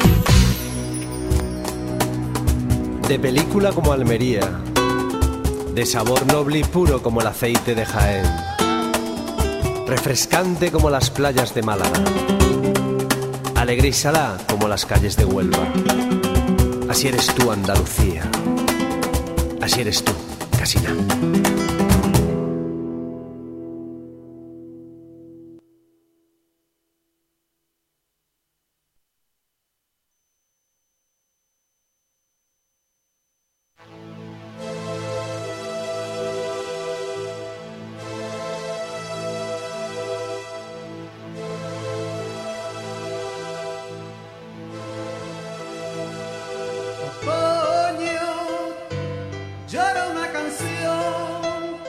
De película como Almería, de sabor noble y puro como el aceite de Jaén, refrescante como las playas de Málaga, alegre y salá como las calles de Huelva. Así eres tú, Andalucía, así eres tú, Casina. Llora una canción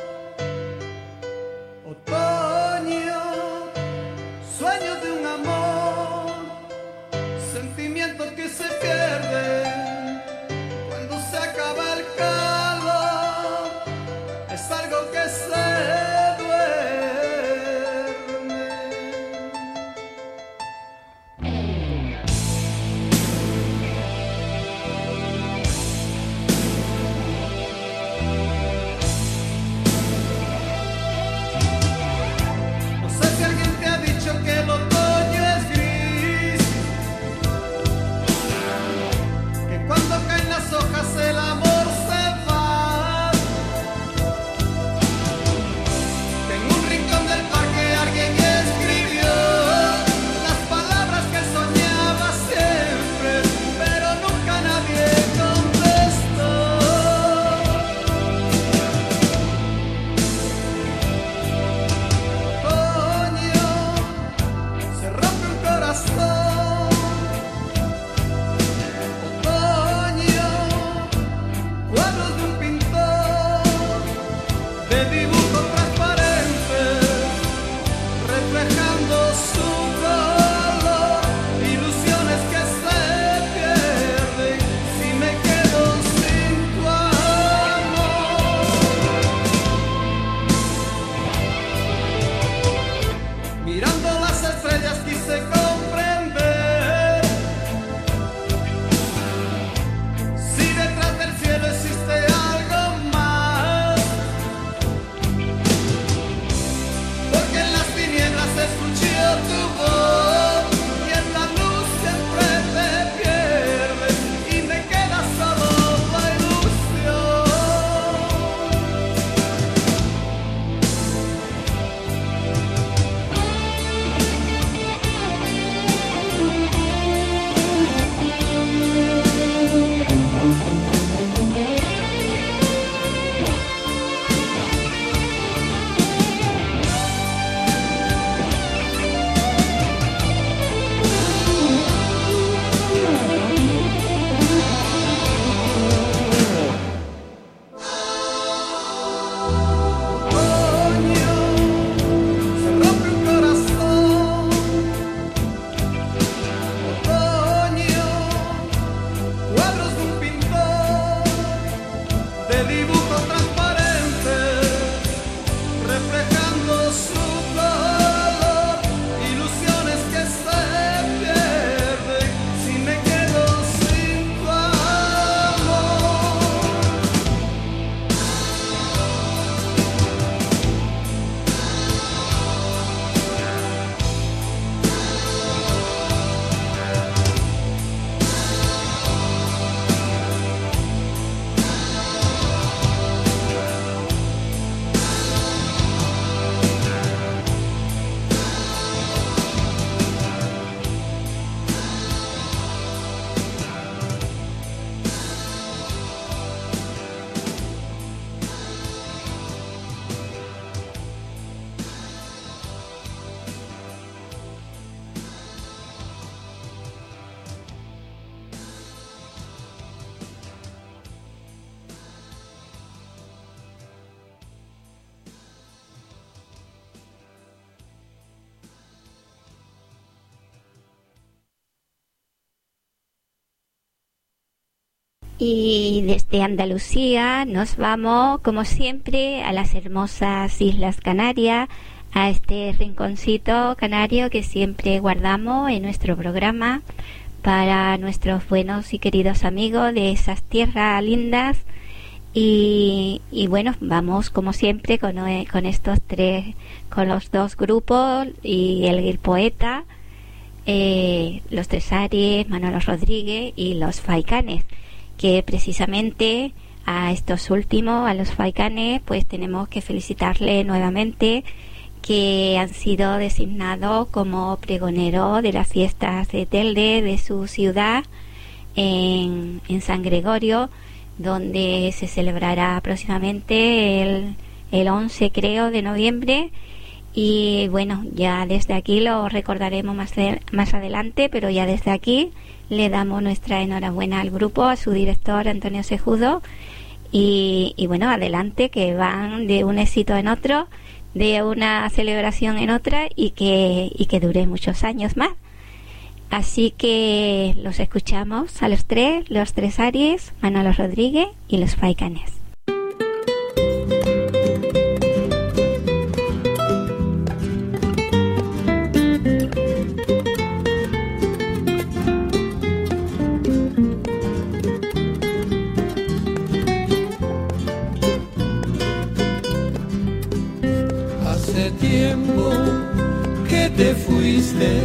Y desde Andalucía nos vamos, como siempre, a las hermosas Islas Canarias, a este rinconcito canario que siempre guardamos en nuestro programa para nuestros buenos y queridos amigos de esas tierras lindas. Y, y bueno, vamos como siempre con, con estos tres, con los dos grupos y el, el poeta, eh, los Tres Aries, Manolo Rodríguez y los Faicanes, que precisamente a estos últimos, a los Faicanes, pues tenemos que felicitarle nuevamente, que han sido designados como pregoneros de las fiestas de Telde de su ciudad en, en San Gregorio, donde se celebrará próximamente el, el once, creo, de noviembre. Y bueno, ya desde aquí lo recordaremos más, de, más adelante, pero ya desde aquí le damos nuestra enhorabuena al grupo, a su director Antonio Sejudo, y, y bueno, adelante, que van de un éxito en otro, de una celebración en otra, y que, y que dure muchos años más. Así que los escuchamos a los tres, los Tres Aries, Manolo Rodríguez y los Faicanes. Hace tiempo que te fuiste,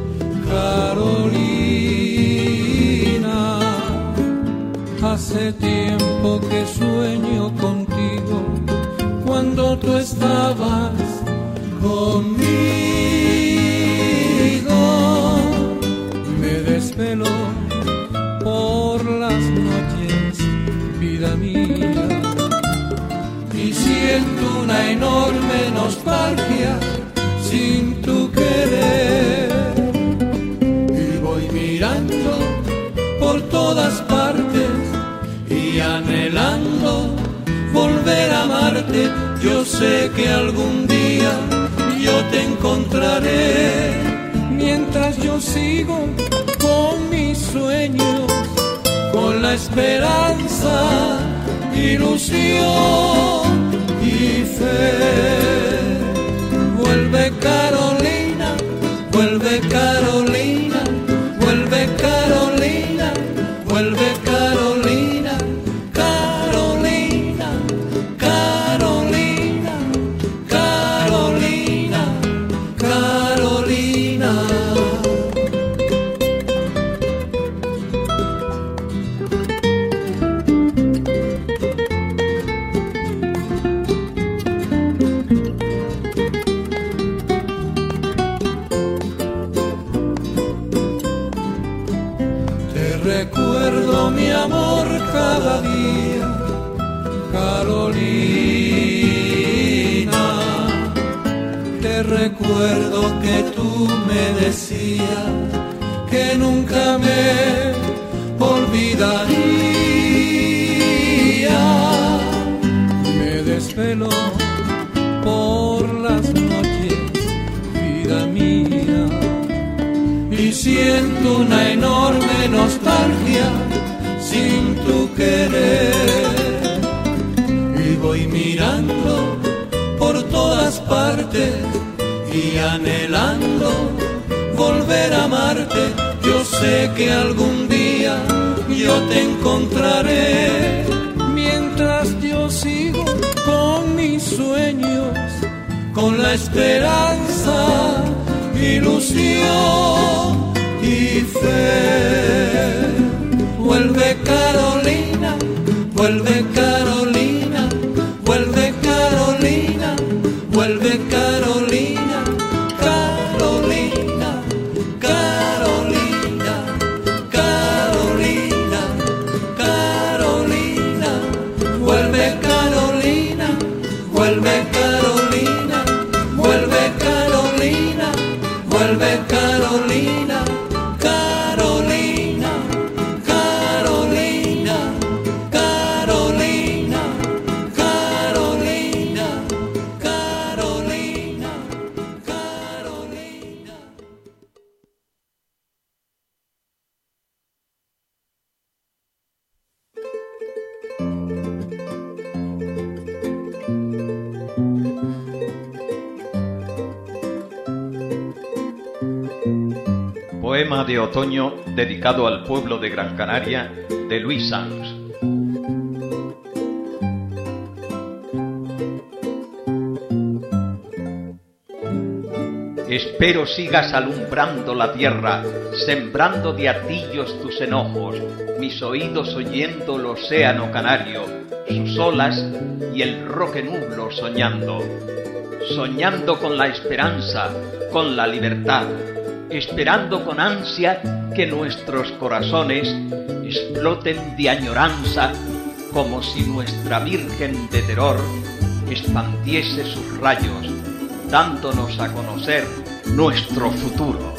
Carolina, hace tiempo que sueño contigo, cuando tú estabas conmigo. Me desvelo por las noches, vida mía, y siento una enorme nostalgia sin tu querer. Mirando por todas partes y anhelando volver a amarte. Yo sé que algún día yo te encontraré, mientras yo sigo con mis sueños, con la esperanza, ilusión y fe. Vuelve Carolina, vuelve Carolina, vuelve Carolina, vuelve Carolina, Carolina, Carolina, Carolina, Carolina. Recuerdo mi amor cada día, Carolina. Te recuerdo que tú me decías que nunca me olvidaría. Me desvelo por las noches, vida mía, y siento una enorme nostalgia sin tu querer. Y voy mirando por todas partes y anhelando volver a amarte. Yo sé que algún día yo te encontraré, mientras yo sigo con mis sueños, con la esperanza, ilusión y fe. Vuelve Carolina, vuelve Carolina, vuelve Carolina, vuelve Carolina, Carolina, Carolina, Carolina, Carolina, vuelve Carolina, vuelve Carolina, vuelve Carolina, vuelve Carolina, Carolina, Carolina, Carolina, Carolina, Carolina, Carolina. Poema de otoño dedicado al pueblo de Gran Canaria, de Luis Sanz. Espero sigas alumbrando la tierra, sembrando de atillos tus enojos, mis oídos oyendo el océano canario, sus olas y el roque nublo soñando. Soñando con la esperanza, con la libertad, esperando con ansia que nuestros corazones exploten de añoranza, como si nuestra Virgen de Terror expandiese sus rayos, dándonos a conocer nuestro futuro.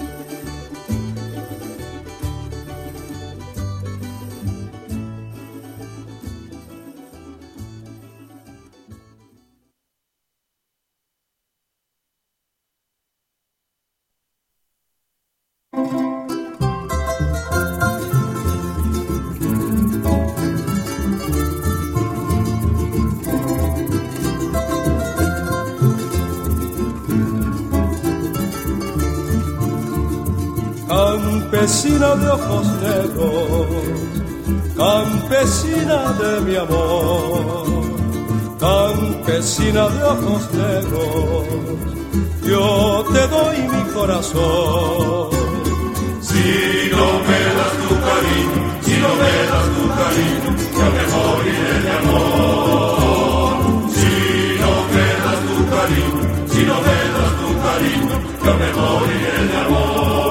Campesina de ojos negros, campesina de mi amor, campesina de ojos negros, yo te doy mi corazón. Si no me das tu cariño, si no me das tu cariño, ya me moriré de amor. Si no me das tu cariño, si no me das tu cariño, ya me moriré de amor.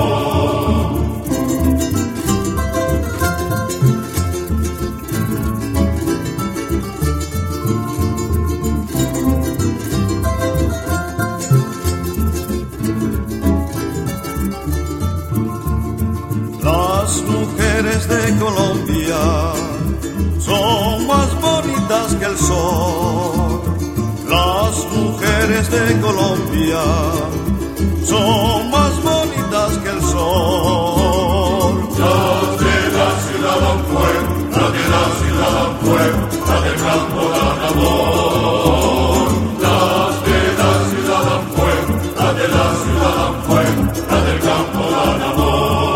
Las mujeres de Colombia son más bonitas que el sol. Las mujeres de Colombia son más bonitas que el sol. Las de la ciudad dan fuego, las de la ciudad dan fuego, las del campo dan amor. Las de la ciudad dan fuego, las de la ciudad dan fuego, las del campo dan amor.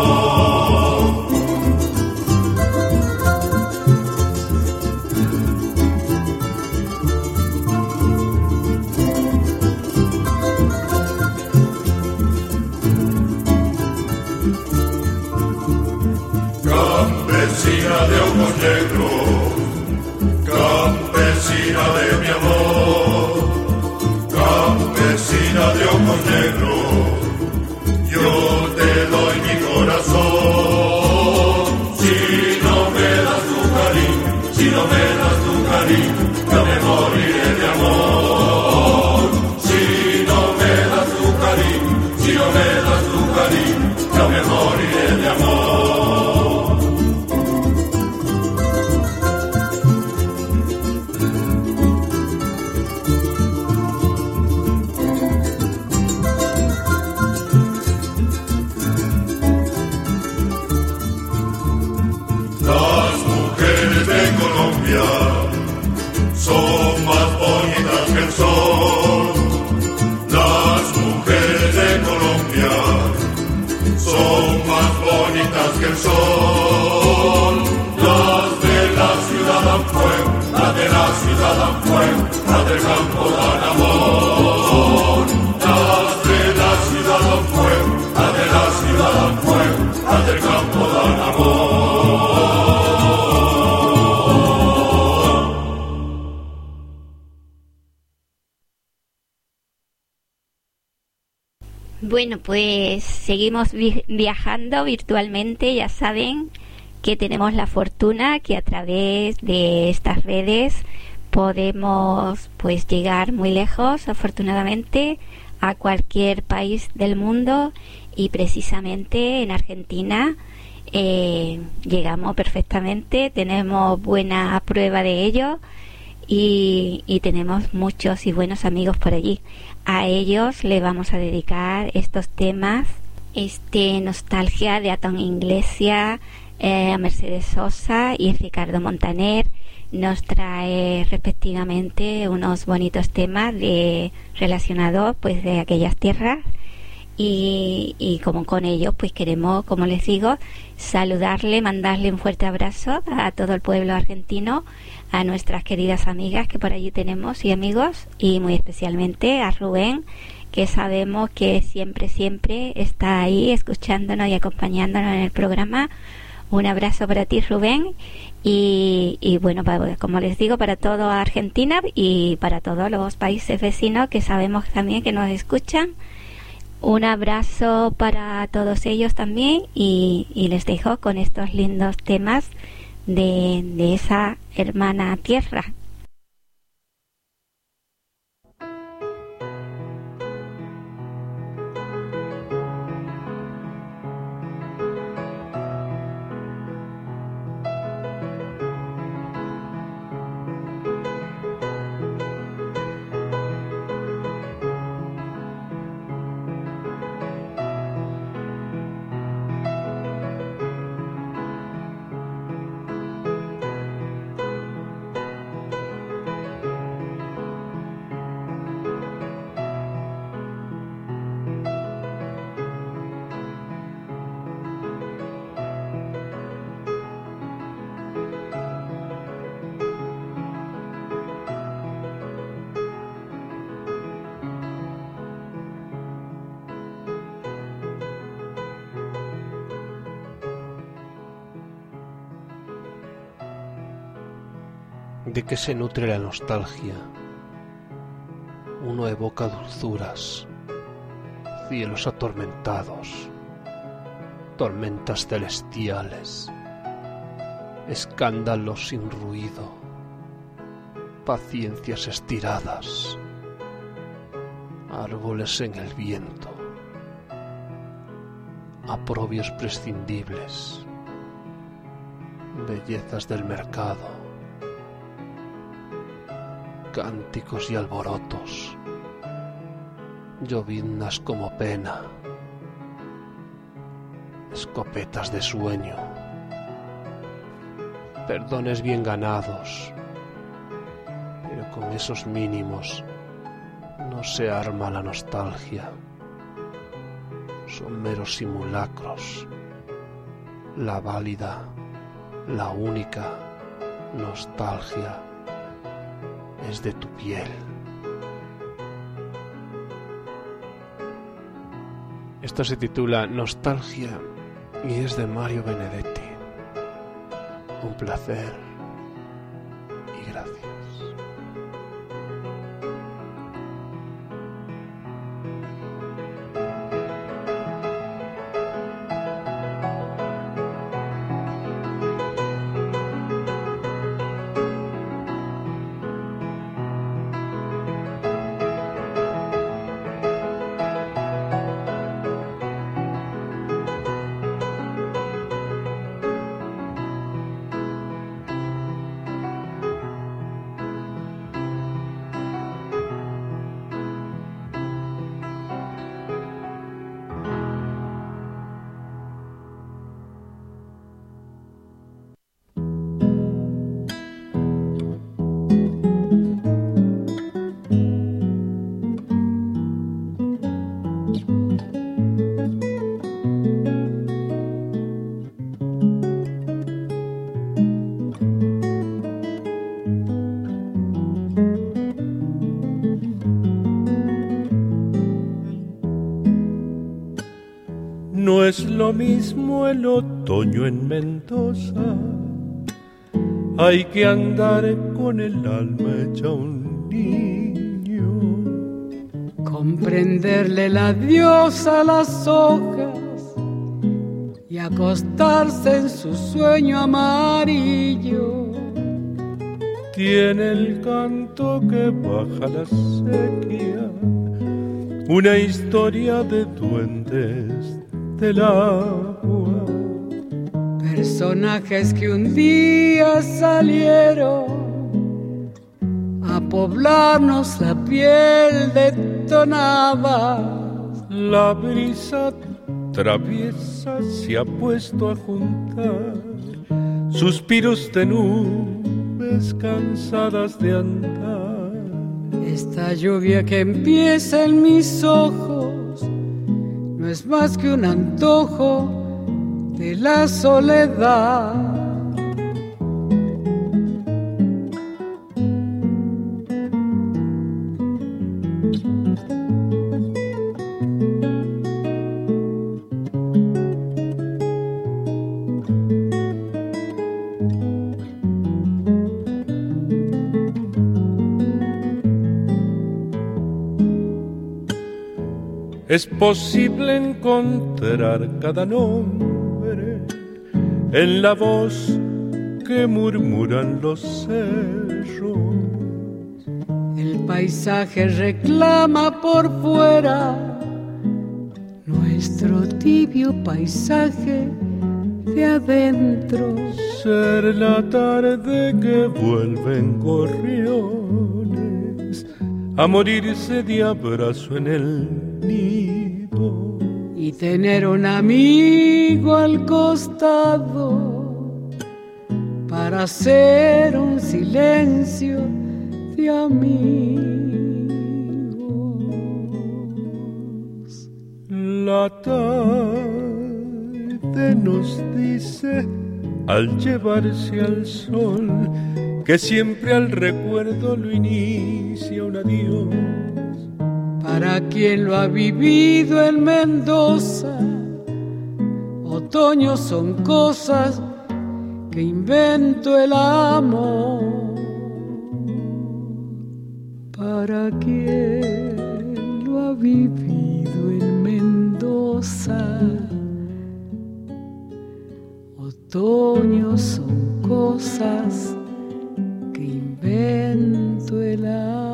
Campesina de ojos negros, campesina de mi amor, campesina de ojos negros, yo te doy mi corazón. Si no me das tu cariño, si no me das tu cariño, yo me moriré de amor. Si no me das tu cariño, si no me das tu cariño, yo me moriré de amor. Son más bonitas que el sol. Las mujeres de Colombia son más bonitas que el sol. Las de la ciudad dan fuego, las de la ciudad dan fuego, las del campo dan amor. Las de la ciudad dan fuego, las de la ciudad dan fuego, las del campo dan amor. Bueno, pues seguimos vi- viajando virtualmente. Ya saben que tenemos la fortuna que a través de estas redes podemos pues llegar muy lejos, afortunadamente, a cualquier país del mundo, y precisamente en Argentina eh, llegamos perfectamente, tenemos buena prueba de ello. Y, y tenemos muchos y buenos amigos por allí. A ellos le vamos a dedicar estos temas, este Nostalgia de Antón Iglesia, eh, a Mercedes Sosa y Ricardo Montaner. Nos trae respectivamente unos bonitos temas de relacionados pues de aquellas tierras. y, y como con ellos pues queremos, como les digo, saludarle, mandarle un fuerte abrazo a todo el pueblo argentino, a nuestras queridas amigas que por allí tenemos y amigos, y muy especialmente a Rubén, que sabemos que siempre, siempre está ahí escuchándonos y acompañándonos en el programa. Un abrazo para ti, Rubén, y, y bueno, para, como les digo, para toda Argentina y para todos los países vecinos que sabemos también que nos escuchan. Un abrazo para todos ellos también, y, y les dejo con estos lindos temas de, de esa hermana tierra. ¿De qué se nutre la nostalgia? Uno evoca dulzuras, cielos atormentados, tormentas celestiales, escándalos sin ruido, paciencias estiradas, árboles en el viento, aprobios prescindibles, bellezas del mercado, cánticos y alborotos, lloviznas como pena, escopetas de sueño, perdones bien ganados, pero con esos mínimos no se arma la nostalgia, son meros simulacros, la válida, la única nostalgia es de tu piel. Esto se titula Nostalgia y es de Mario Benedetti. Un placer y gracias. No es lo mismo el otoño en Mendoza, hay que andar con el alma hecha un niño. Comprenderle la diosa a las hojas y acostarse en su sueño amarillo. Tiene el canto que baja la sequía, una historia de duendes del agua. Personajes que un día salieron a poblarnos la piel de tonabas. La brisa traviesa se ha puesto a juntar suspiros de nubes cansadas de andar. Esta lluvia que empieza en mis ojos no es más que un antojo de la soledad. Es posible encontrar cada nombre en la voz que murmuran los cerros. El paisaje reclama por fuera nuestro tibio paisaje de adentro. Ser la tarde que vuelven gorriones a morirse de abrazo en el nido y tener un amigo al costado para hacer un silencio de amigos. La tarde nos dice al llevarse al sol que siempre al recuerdo lo inicia un adiós. Para quien lo ha vivido en Mendoza, otoño son cosas que inventó el amor. Para quien lo ha vivido en Mendoza, otoño son cosas que inventó el amor.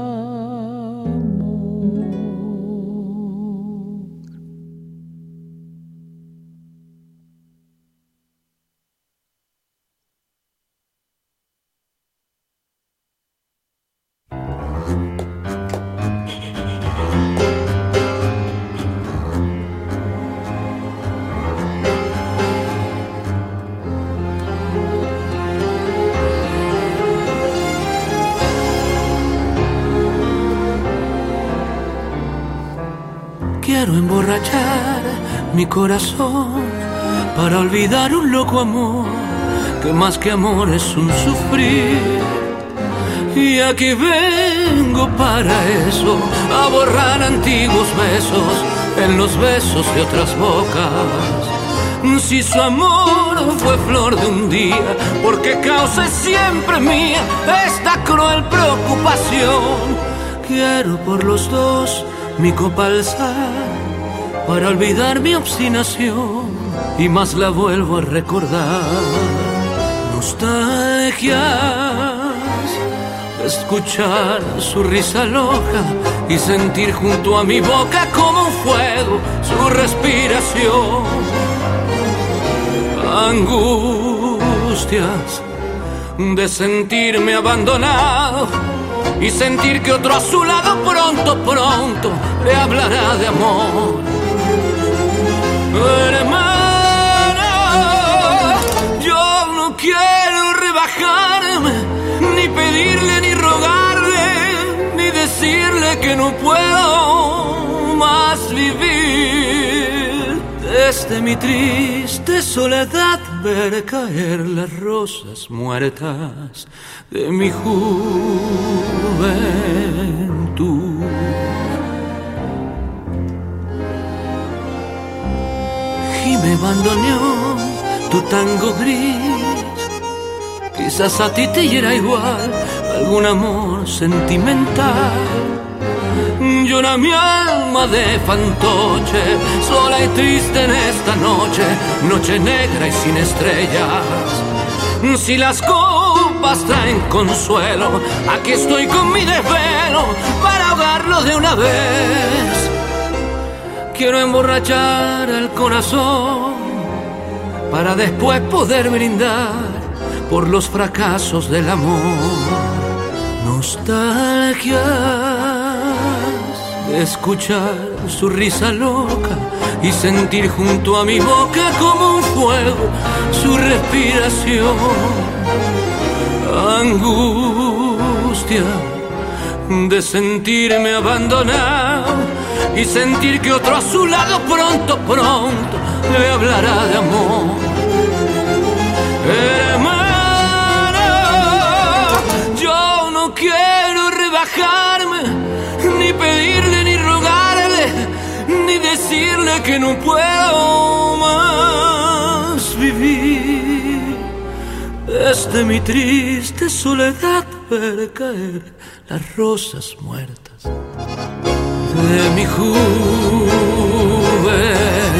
Quiero emborrachar mi corazón para olvidar un loco amor que más que amor es un sufrir. Y aquí vengo para eso, a borrar antiguos besos en los besos de otras bocas. Si su amor fue flor de un día, porque causa es siempre mía esta cruel preocupación. Quiero por los dos mi copa alzar para olvidar mi obstinación y más la vuelvo a recordar. Nostalgias, escuchar su risa loca y sentir junto a mi boca como un fuego su respiración. Angustias de sentirme abandonado y sentir que otro a su lado pronto, pronto le hablará de amor. Hermana, yo no quiero rebajarme, ni pedirle, ni rogarle, ni decirle que no puedo más vivir. Desde mi triste soledad ver caer las rosas muertas de mi juventud. Gime bandoneón, tu tango gris, quizás a ti te hiera igual algún amor sentimental. Llora mi alma de fantoche, sola y triste en esta noche, noche negra y sin estrellas. Si las copas traen consuelo, aquí estoy con mi desvelo para ahogarlo de una vez. Quiero emborrachar el corazón para después poder brindar por los fracasos del amor. Nostalgias, escuchar su risa loca y sentir junto a mi boca como un fuego su respiración. Angustia de sentirme abandonado y sentir que otro a su lado pronto, pronto le hablará de amor. Hermana, yo no quiero rebajarme, ni pedirle, ni rogarle, ni decirle que no puedo más vivir. Desde mi triste soledad ver caer las rosas muertas de mi juventud.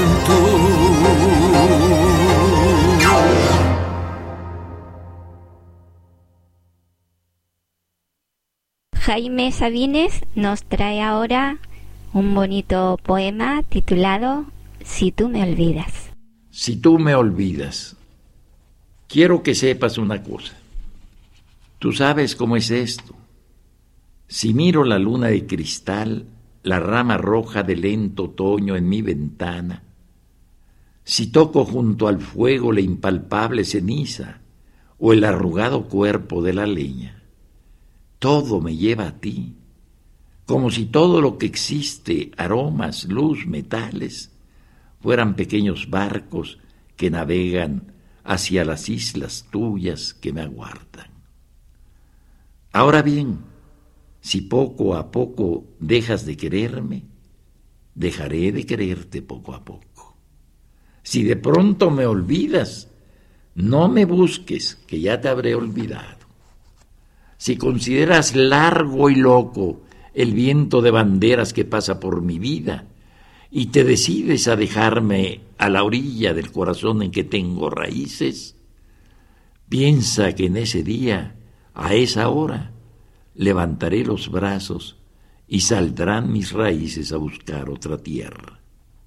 Jaime Sabines nos trae ahora un bonito poema titulado Si tú me olvidas. Si tú me olvidas, quiero que sepas una cosa. Tú sabes cómo es esto. Si miro la luna de cristal, la rama roja del lento otoño en mi ventana, si toco junto al fuego la impalpable ceniza o el arrugado cuerpo de la leña, todo me lleva a ti, como si todo lo que existe, aromas, luz, metales, fueran pequeños barcos que navegan hacia las islas tuyas que me aguardan. Ahora bien, si poco a poco dejas de quererme, dejaré de quererte poco a poco. Si de pronto me olvidas, no me busques, que ya te habré olvidado. Si consideras largo y loco el viento de banderas que pasa por mi vida y te decides a dejarme a la orilla del corazón en que tengo raíces, piensa que en ese día, a esa hora, levantaré los brazos y saldrán mis raíces a buscar otra tierra.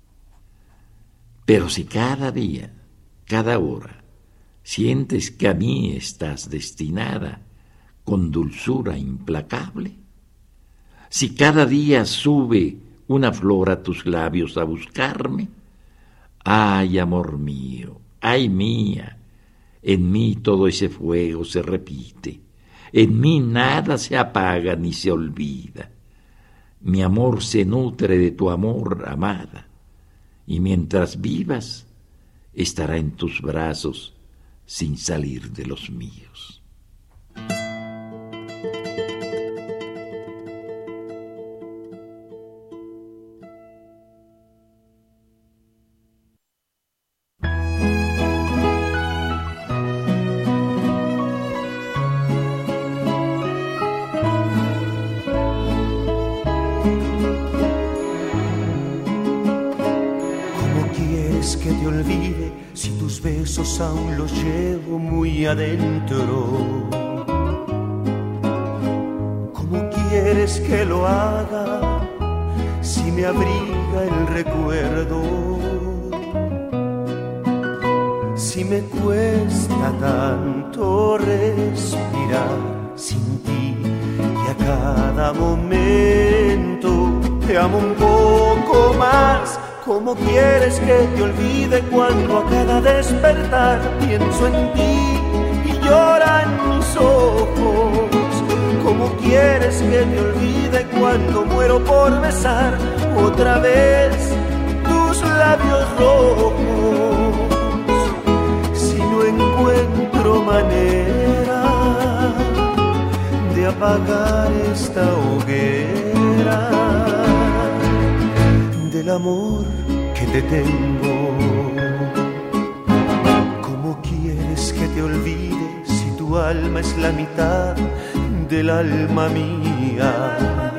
Pero si cada día, cada hora, sientes que a mí estás destinada con dulzura implacable, si cada día sube una flor a tus labios a buscarme, ay, amor mío, ay mía, en mí todo ese fuego se repite, en mí nada se apaga ni se olvida. Mi amor se nutre de tu amor, amada, y mientras vivas, estará en tus brazos sin salir de los míos. Aún los llevo muy adentro. ¿Cómo quieres que lo haga si me abriga el recuerdo? Si me cuesta tanto respirar sin ti y a cada momento te amo un poco más. ¿Cómo quieres que te olvide cuando a cada despertar pienso en ti y lloran mis ojos? ¿Cómo quieres que te olvide cuando muero por besar otra vez tus labios rojos? Si no encuentro manera de apagar esta hoguera del amor que te tengo. ¿Cómo quieres que te olvide si tu alma es la mitad del alma mía?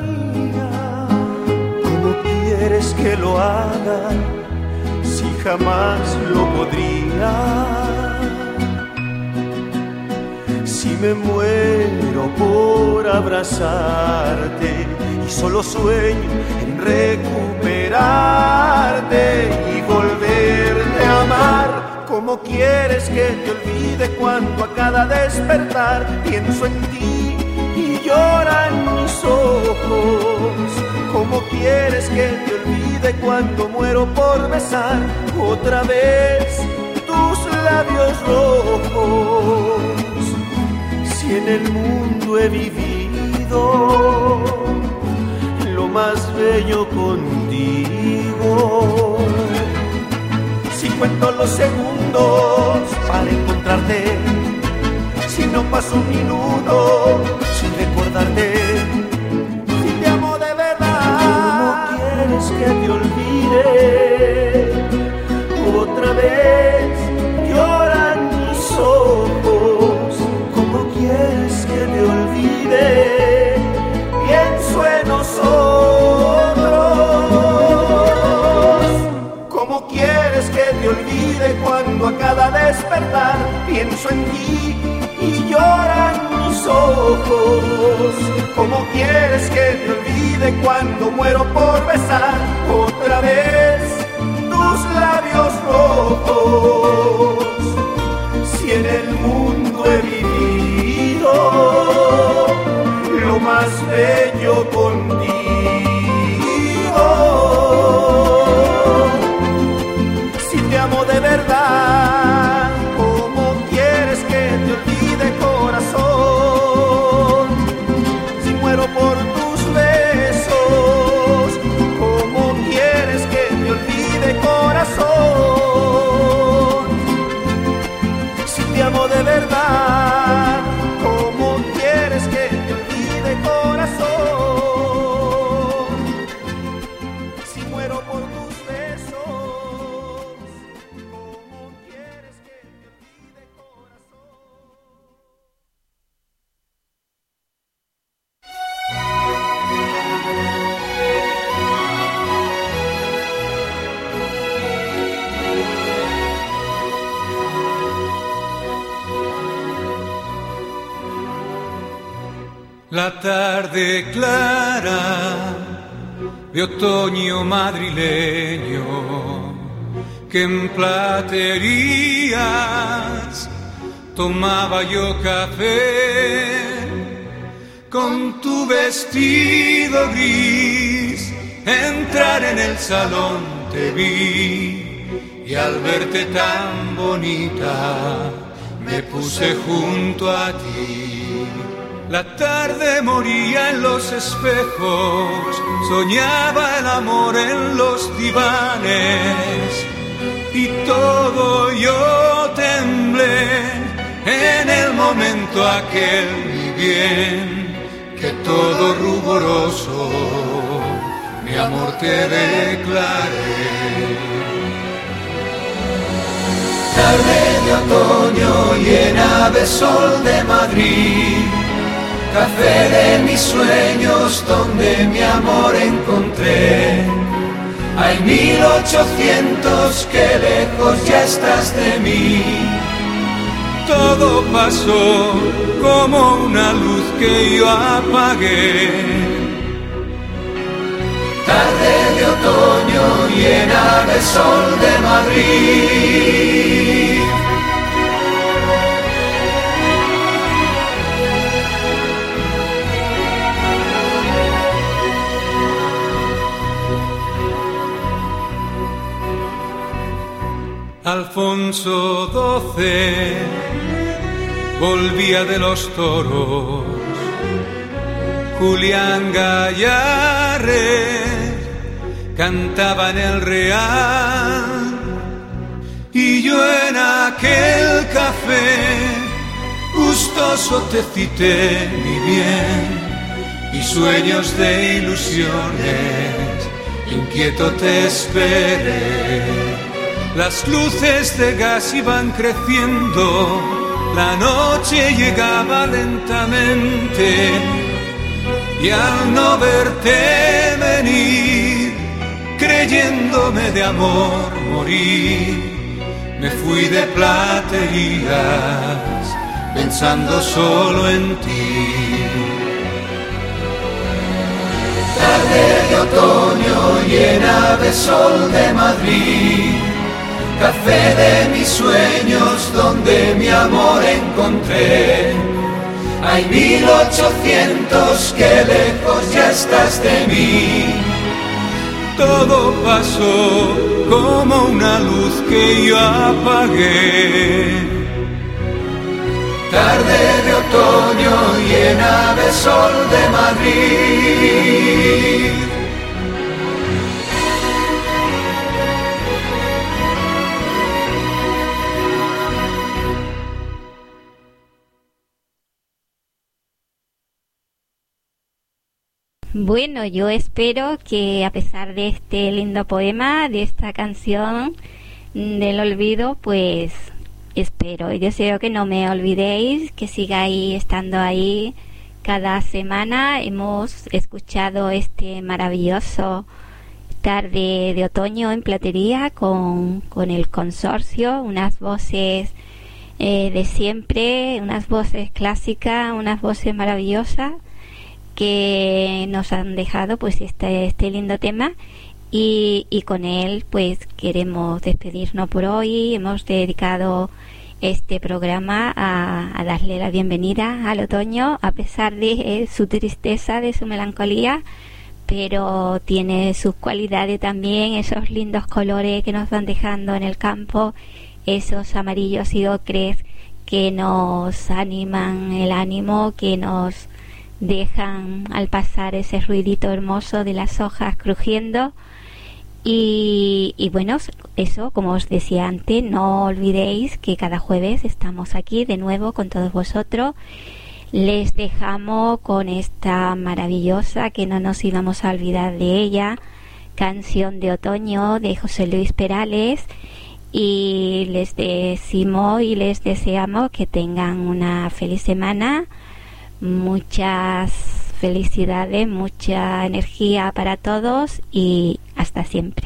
¿Cómo quieres que lo haga si jamás lo podría? Si me muero por abrazarte y solo sueño en recuperarte y volverte a amar. ¿Cómo quieres que te olvide cuando a cada despertar pienso en ti y lloran mis ojos? ¿Cómo quieres que te olvide cuando muero por besar otra vez tus labios rojos? Si en el mundo he vivido lo más bello contigo. Si cuento los segundos para encontrarte, si no paso un minuto sin recordarte, si te amo de verdad, ¿cómo quieres que te olvide? Otra vez lloran mis ojos, ¿cómo quieres que te olvide? Pienso en nosotros. ¿Cómo quieres que te olvide cuando a cada despertar pienso en ti y lloran mis ojos? ¿Cómo quieres que te olvide cuando muero por besar otra vez tus labios rojos? Si en el mundo he vivido lo más bello contigo, si te amo de verdad, ¿cómo quieres que te olvide, corazón? Si muero por tus besos, ¿cómo quieres que te olvide, corazón? Si te amo de verdad, ¿cómo quieres que te olvide, corazón? Si muero por tus besos, ¿cómo quieres que te olvide, corazón? La tarde clara de otoño madrileño, que en platerías tomaba yo café, con tu vestido gris entrar en el salón te vi, y al verte tan bonita me puse junto a ti. La tarde moría en los espejos, soñaba el amor en los divanes, y todo yo temblé en el momento aquel, mi bien, que todo ruboroso mi amor te declaré. Tarde de otoño llena de sol de Madrid, café de mis sueños donde mi amor encontré. Hay mil ochocientos que lejos ya estás de mí. Todo pasó como una luz que yo apagué. Tarde de otoño llena de sol de Madrid. Alfonso doce volvía de los toros, Julián Gayarre cantaba en el Real, y yo en aquel café gustoso te cité, mi bien, y sueños de ilusiones inquieto te esperé. Las luces de gas iban creciendo, la noche llegaba lentamente, y al no verte venir, creyéndome de amor morir, me fui de platerías, pensando solo en ti. Tarde de otoño llena de sol de Madrid, café de mis sueños donde mi amor encontré. Hay mil ochocientos que lejos ya estás de mí. Todo pasó como una luz que yo apagué. Tarde de otoño llena de sol de Madrid. Bueno, yo espero que a pesar de este lindo poema, de esta canción del olvido, pues espero y deseo que no me olvidéis, que sigáis estando ahí cada semana. Hemos escuchado este maravilloso tarde de otoño en Platería con, con el consorcio, unas voces eh, de siempre, unas voces clásicas, unas voces maravillosas que nos han dejado pues este, este lindo tema y, y con él pues queremos despedirnos por hoy. Hemos dedicado este programa a, a darle la bienvenida al otoño a pesar de eh, su tristeza, de su melancolía, pero tiene sus cualidades también, esos lindos colores que nos van dejando en el campo, esos amarillos y ocres que nos animan el ánimo, que nos dejan al pasar ese ruidito hermoso de las hojas crujiendo. Y, y bueno, eso, como os decía antes, no olvidéis que cada jueves estamos aquí de nuevo con todos vosotros. Les dejamos con esta maravillosa, que no nos íbamos a olvidar de ella, Canción de Otoño de José Luis Perales, y les decimos y les deseamos que tengan una feliz semana, muchas felicidades, mucha energía para todos y hasta siempre.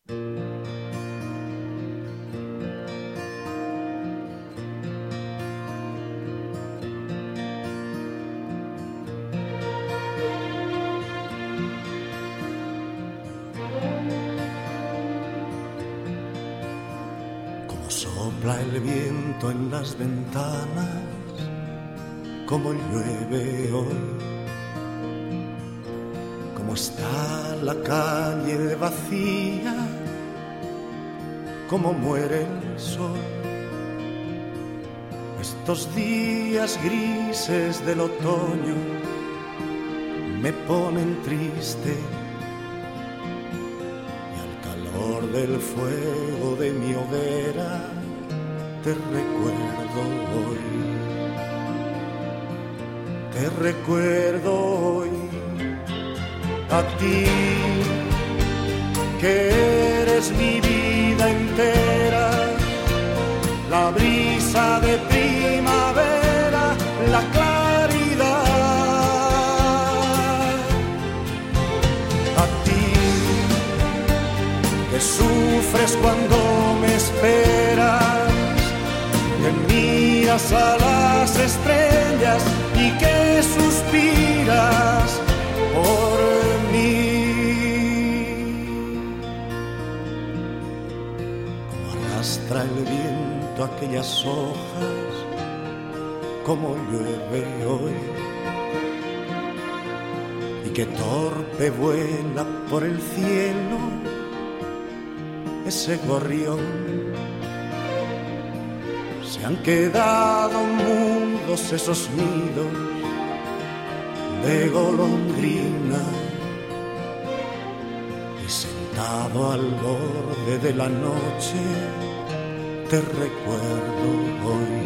Como sopla el viento en las ventanas, como llueve hoy, como está la calle vacía, como muere el sol. Estos días grises del otoño me ponen triste, y al calor del fuego de mi hoguera te recuerdo hoy. Te recuerdo hoy, a ti, que eres mi vida entera, la brisa de primavera, la claridad. A ti, que sufres cuando me esperas, que miras a las estrellas y que suspiras por mí. Como arrastra el viento aquellas hojas, como llueve hoy, y que torpe vuela por el cielo ese gorrión. Se han quedado mudos esos nidos de golondrina, y sentado al borde de la noche te recuerdo hoy.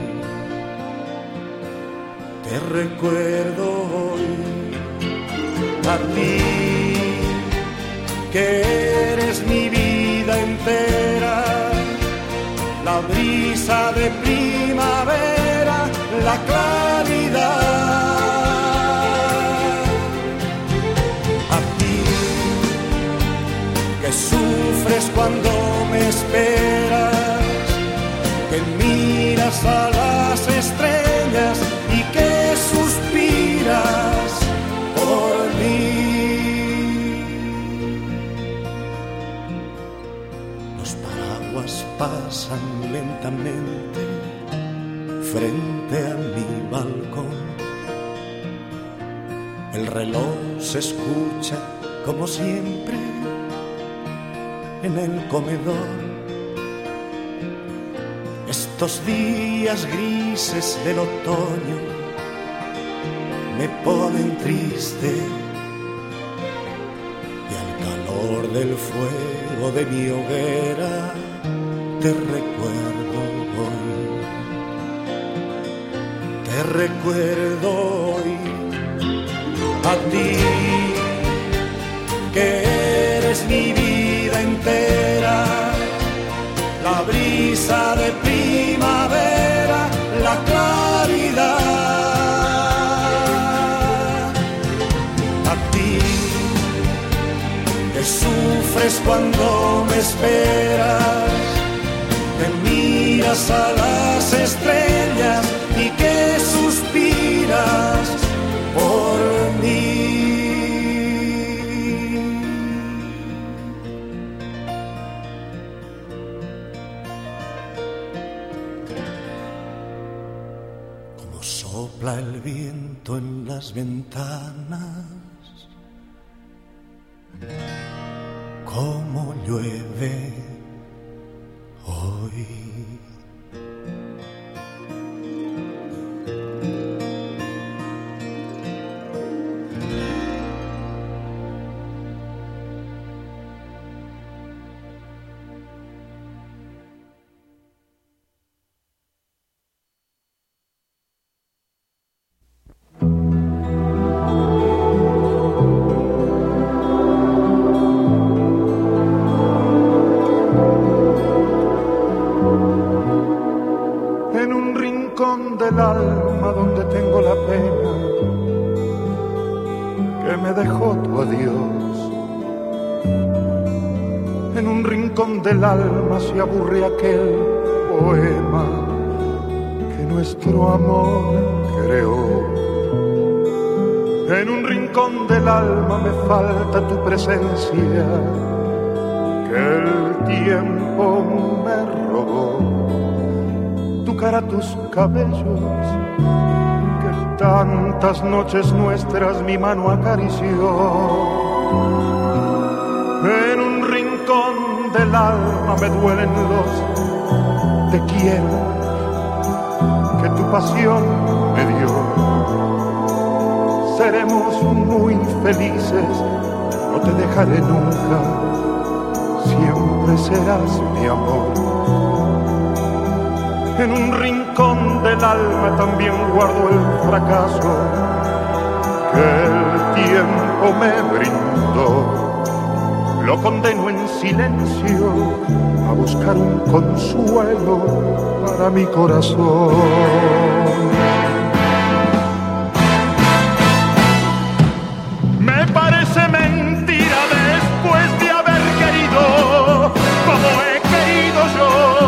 Te recuerdo hoy, a ti, que eres mi vida entera, la brisa de primavera, la claridad. A ti, que sufres cuando me esperas, que miras a las estrellas y que suspiras por mí. Los paraguas pasan lentamente frente a mi balcón. El reloj se escucha como siempre en el comedor. Estos días grises del otoño me ponen triste, y al calor del fuego de mi hoguera te recuerdo hoy. Te recuerdo hoy, a ti, que eres mi vida entera, la brisa de primavera, la claridad. A ti que sufres cuando me esperas, que miras a las estrellas y que suspiras por mí. Como sopla el viento en las ventanas, como llueve hoy. Del alma donde tengo la pena que me dejó tu adiós. En un rincón del alma se aburre aquel poema que nuestro amor creó. En un rincón del alma me falta tu presencia que el tiempo me robó. Tu cara, tus cabellos, que tantas noches nuestras mi mano acarició. En un rincón del alma me duelen los te quiero que tu pasión me dio. Seremos muy felices, no te dejaré nunca, siempre serás mi amor. En un rincón del alma también guardo el fracaso que el tiempo me brindó. Lo condeno en silencio a buscar un consuelo para mi corazón. Me parece mentira después de haber querido como he querido yo.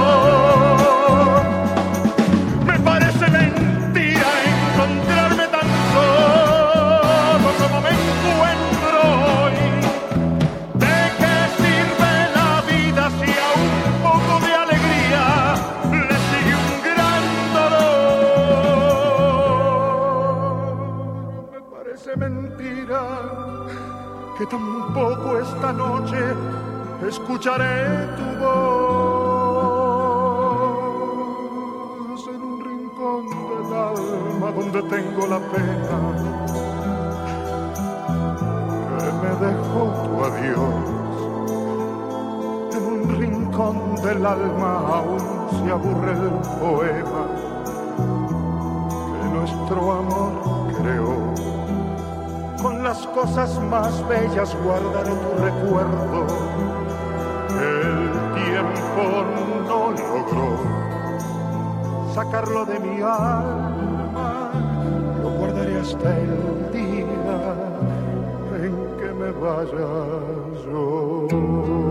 Que tampoco esta noche escucharé tu voz en un rincón del alma donde tengo la pena que me dejó tu adiós. En un rincón del alma aún se aburre el poema que nuestro amor creó. Con las cosas más bellas guardaré tu recuerdo, que el tiempo no logró sacarlo de mi alma. Lo guardaré hasta el día en que me vaya yo.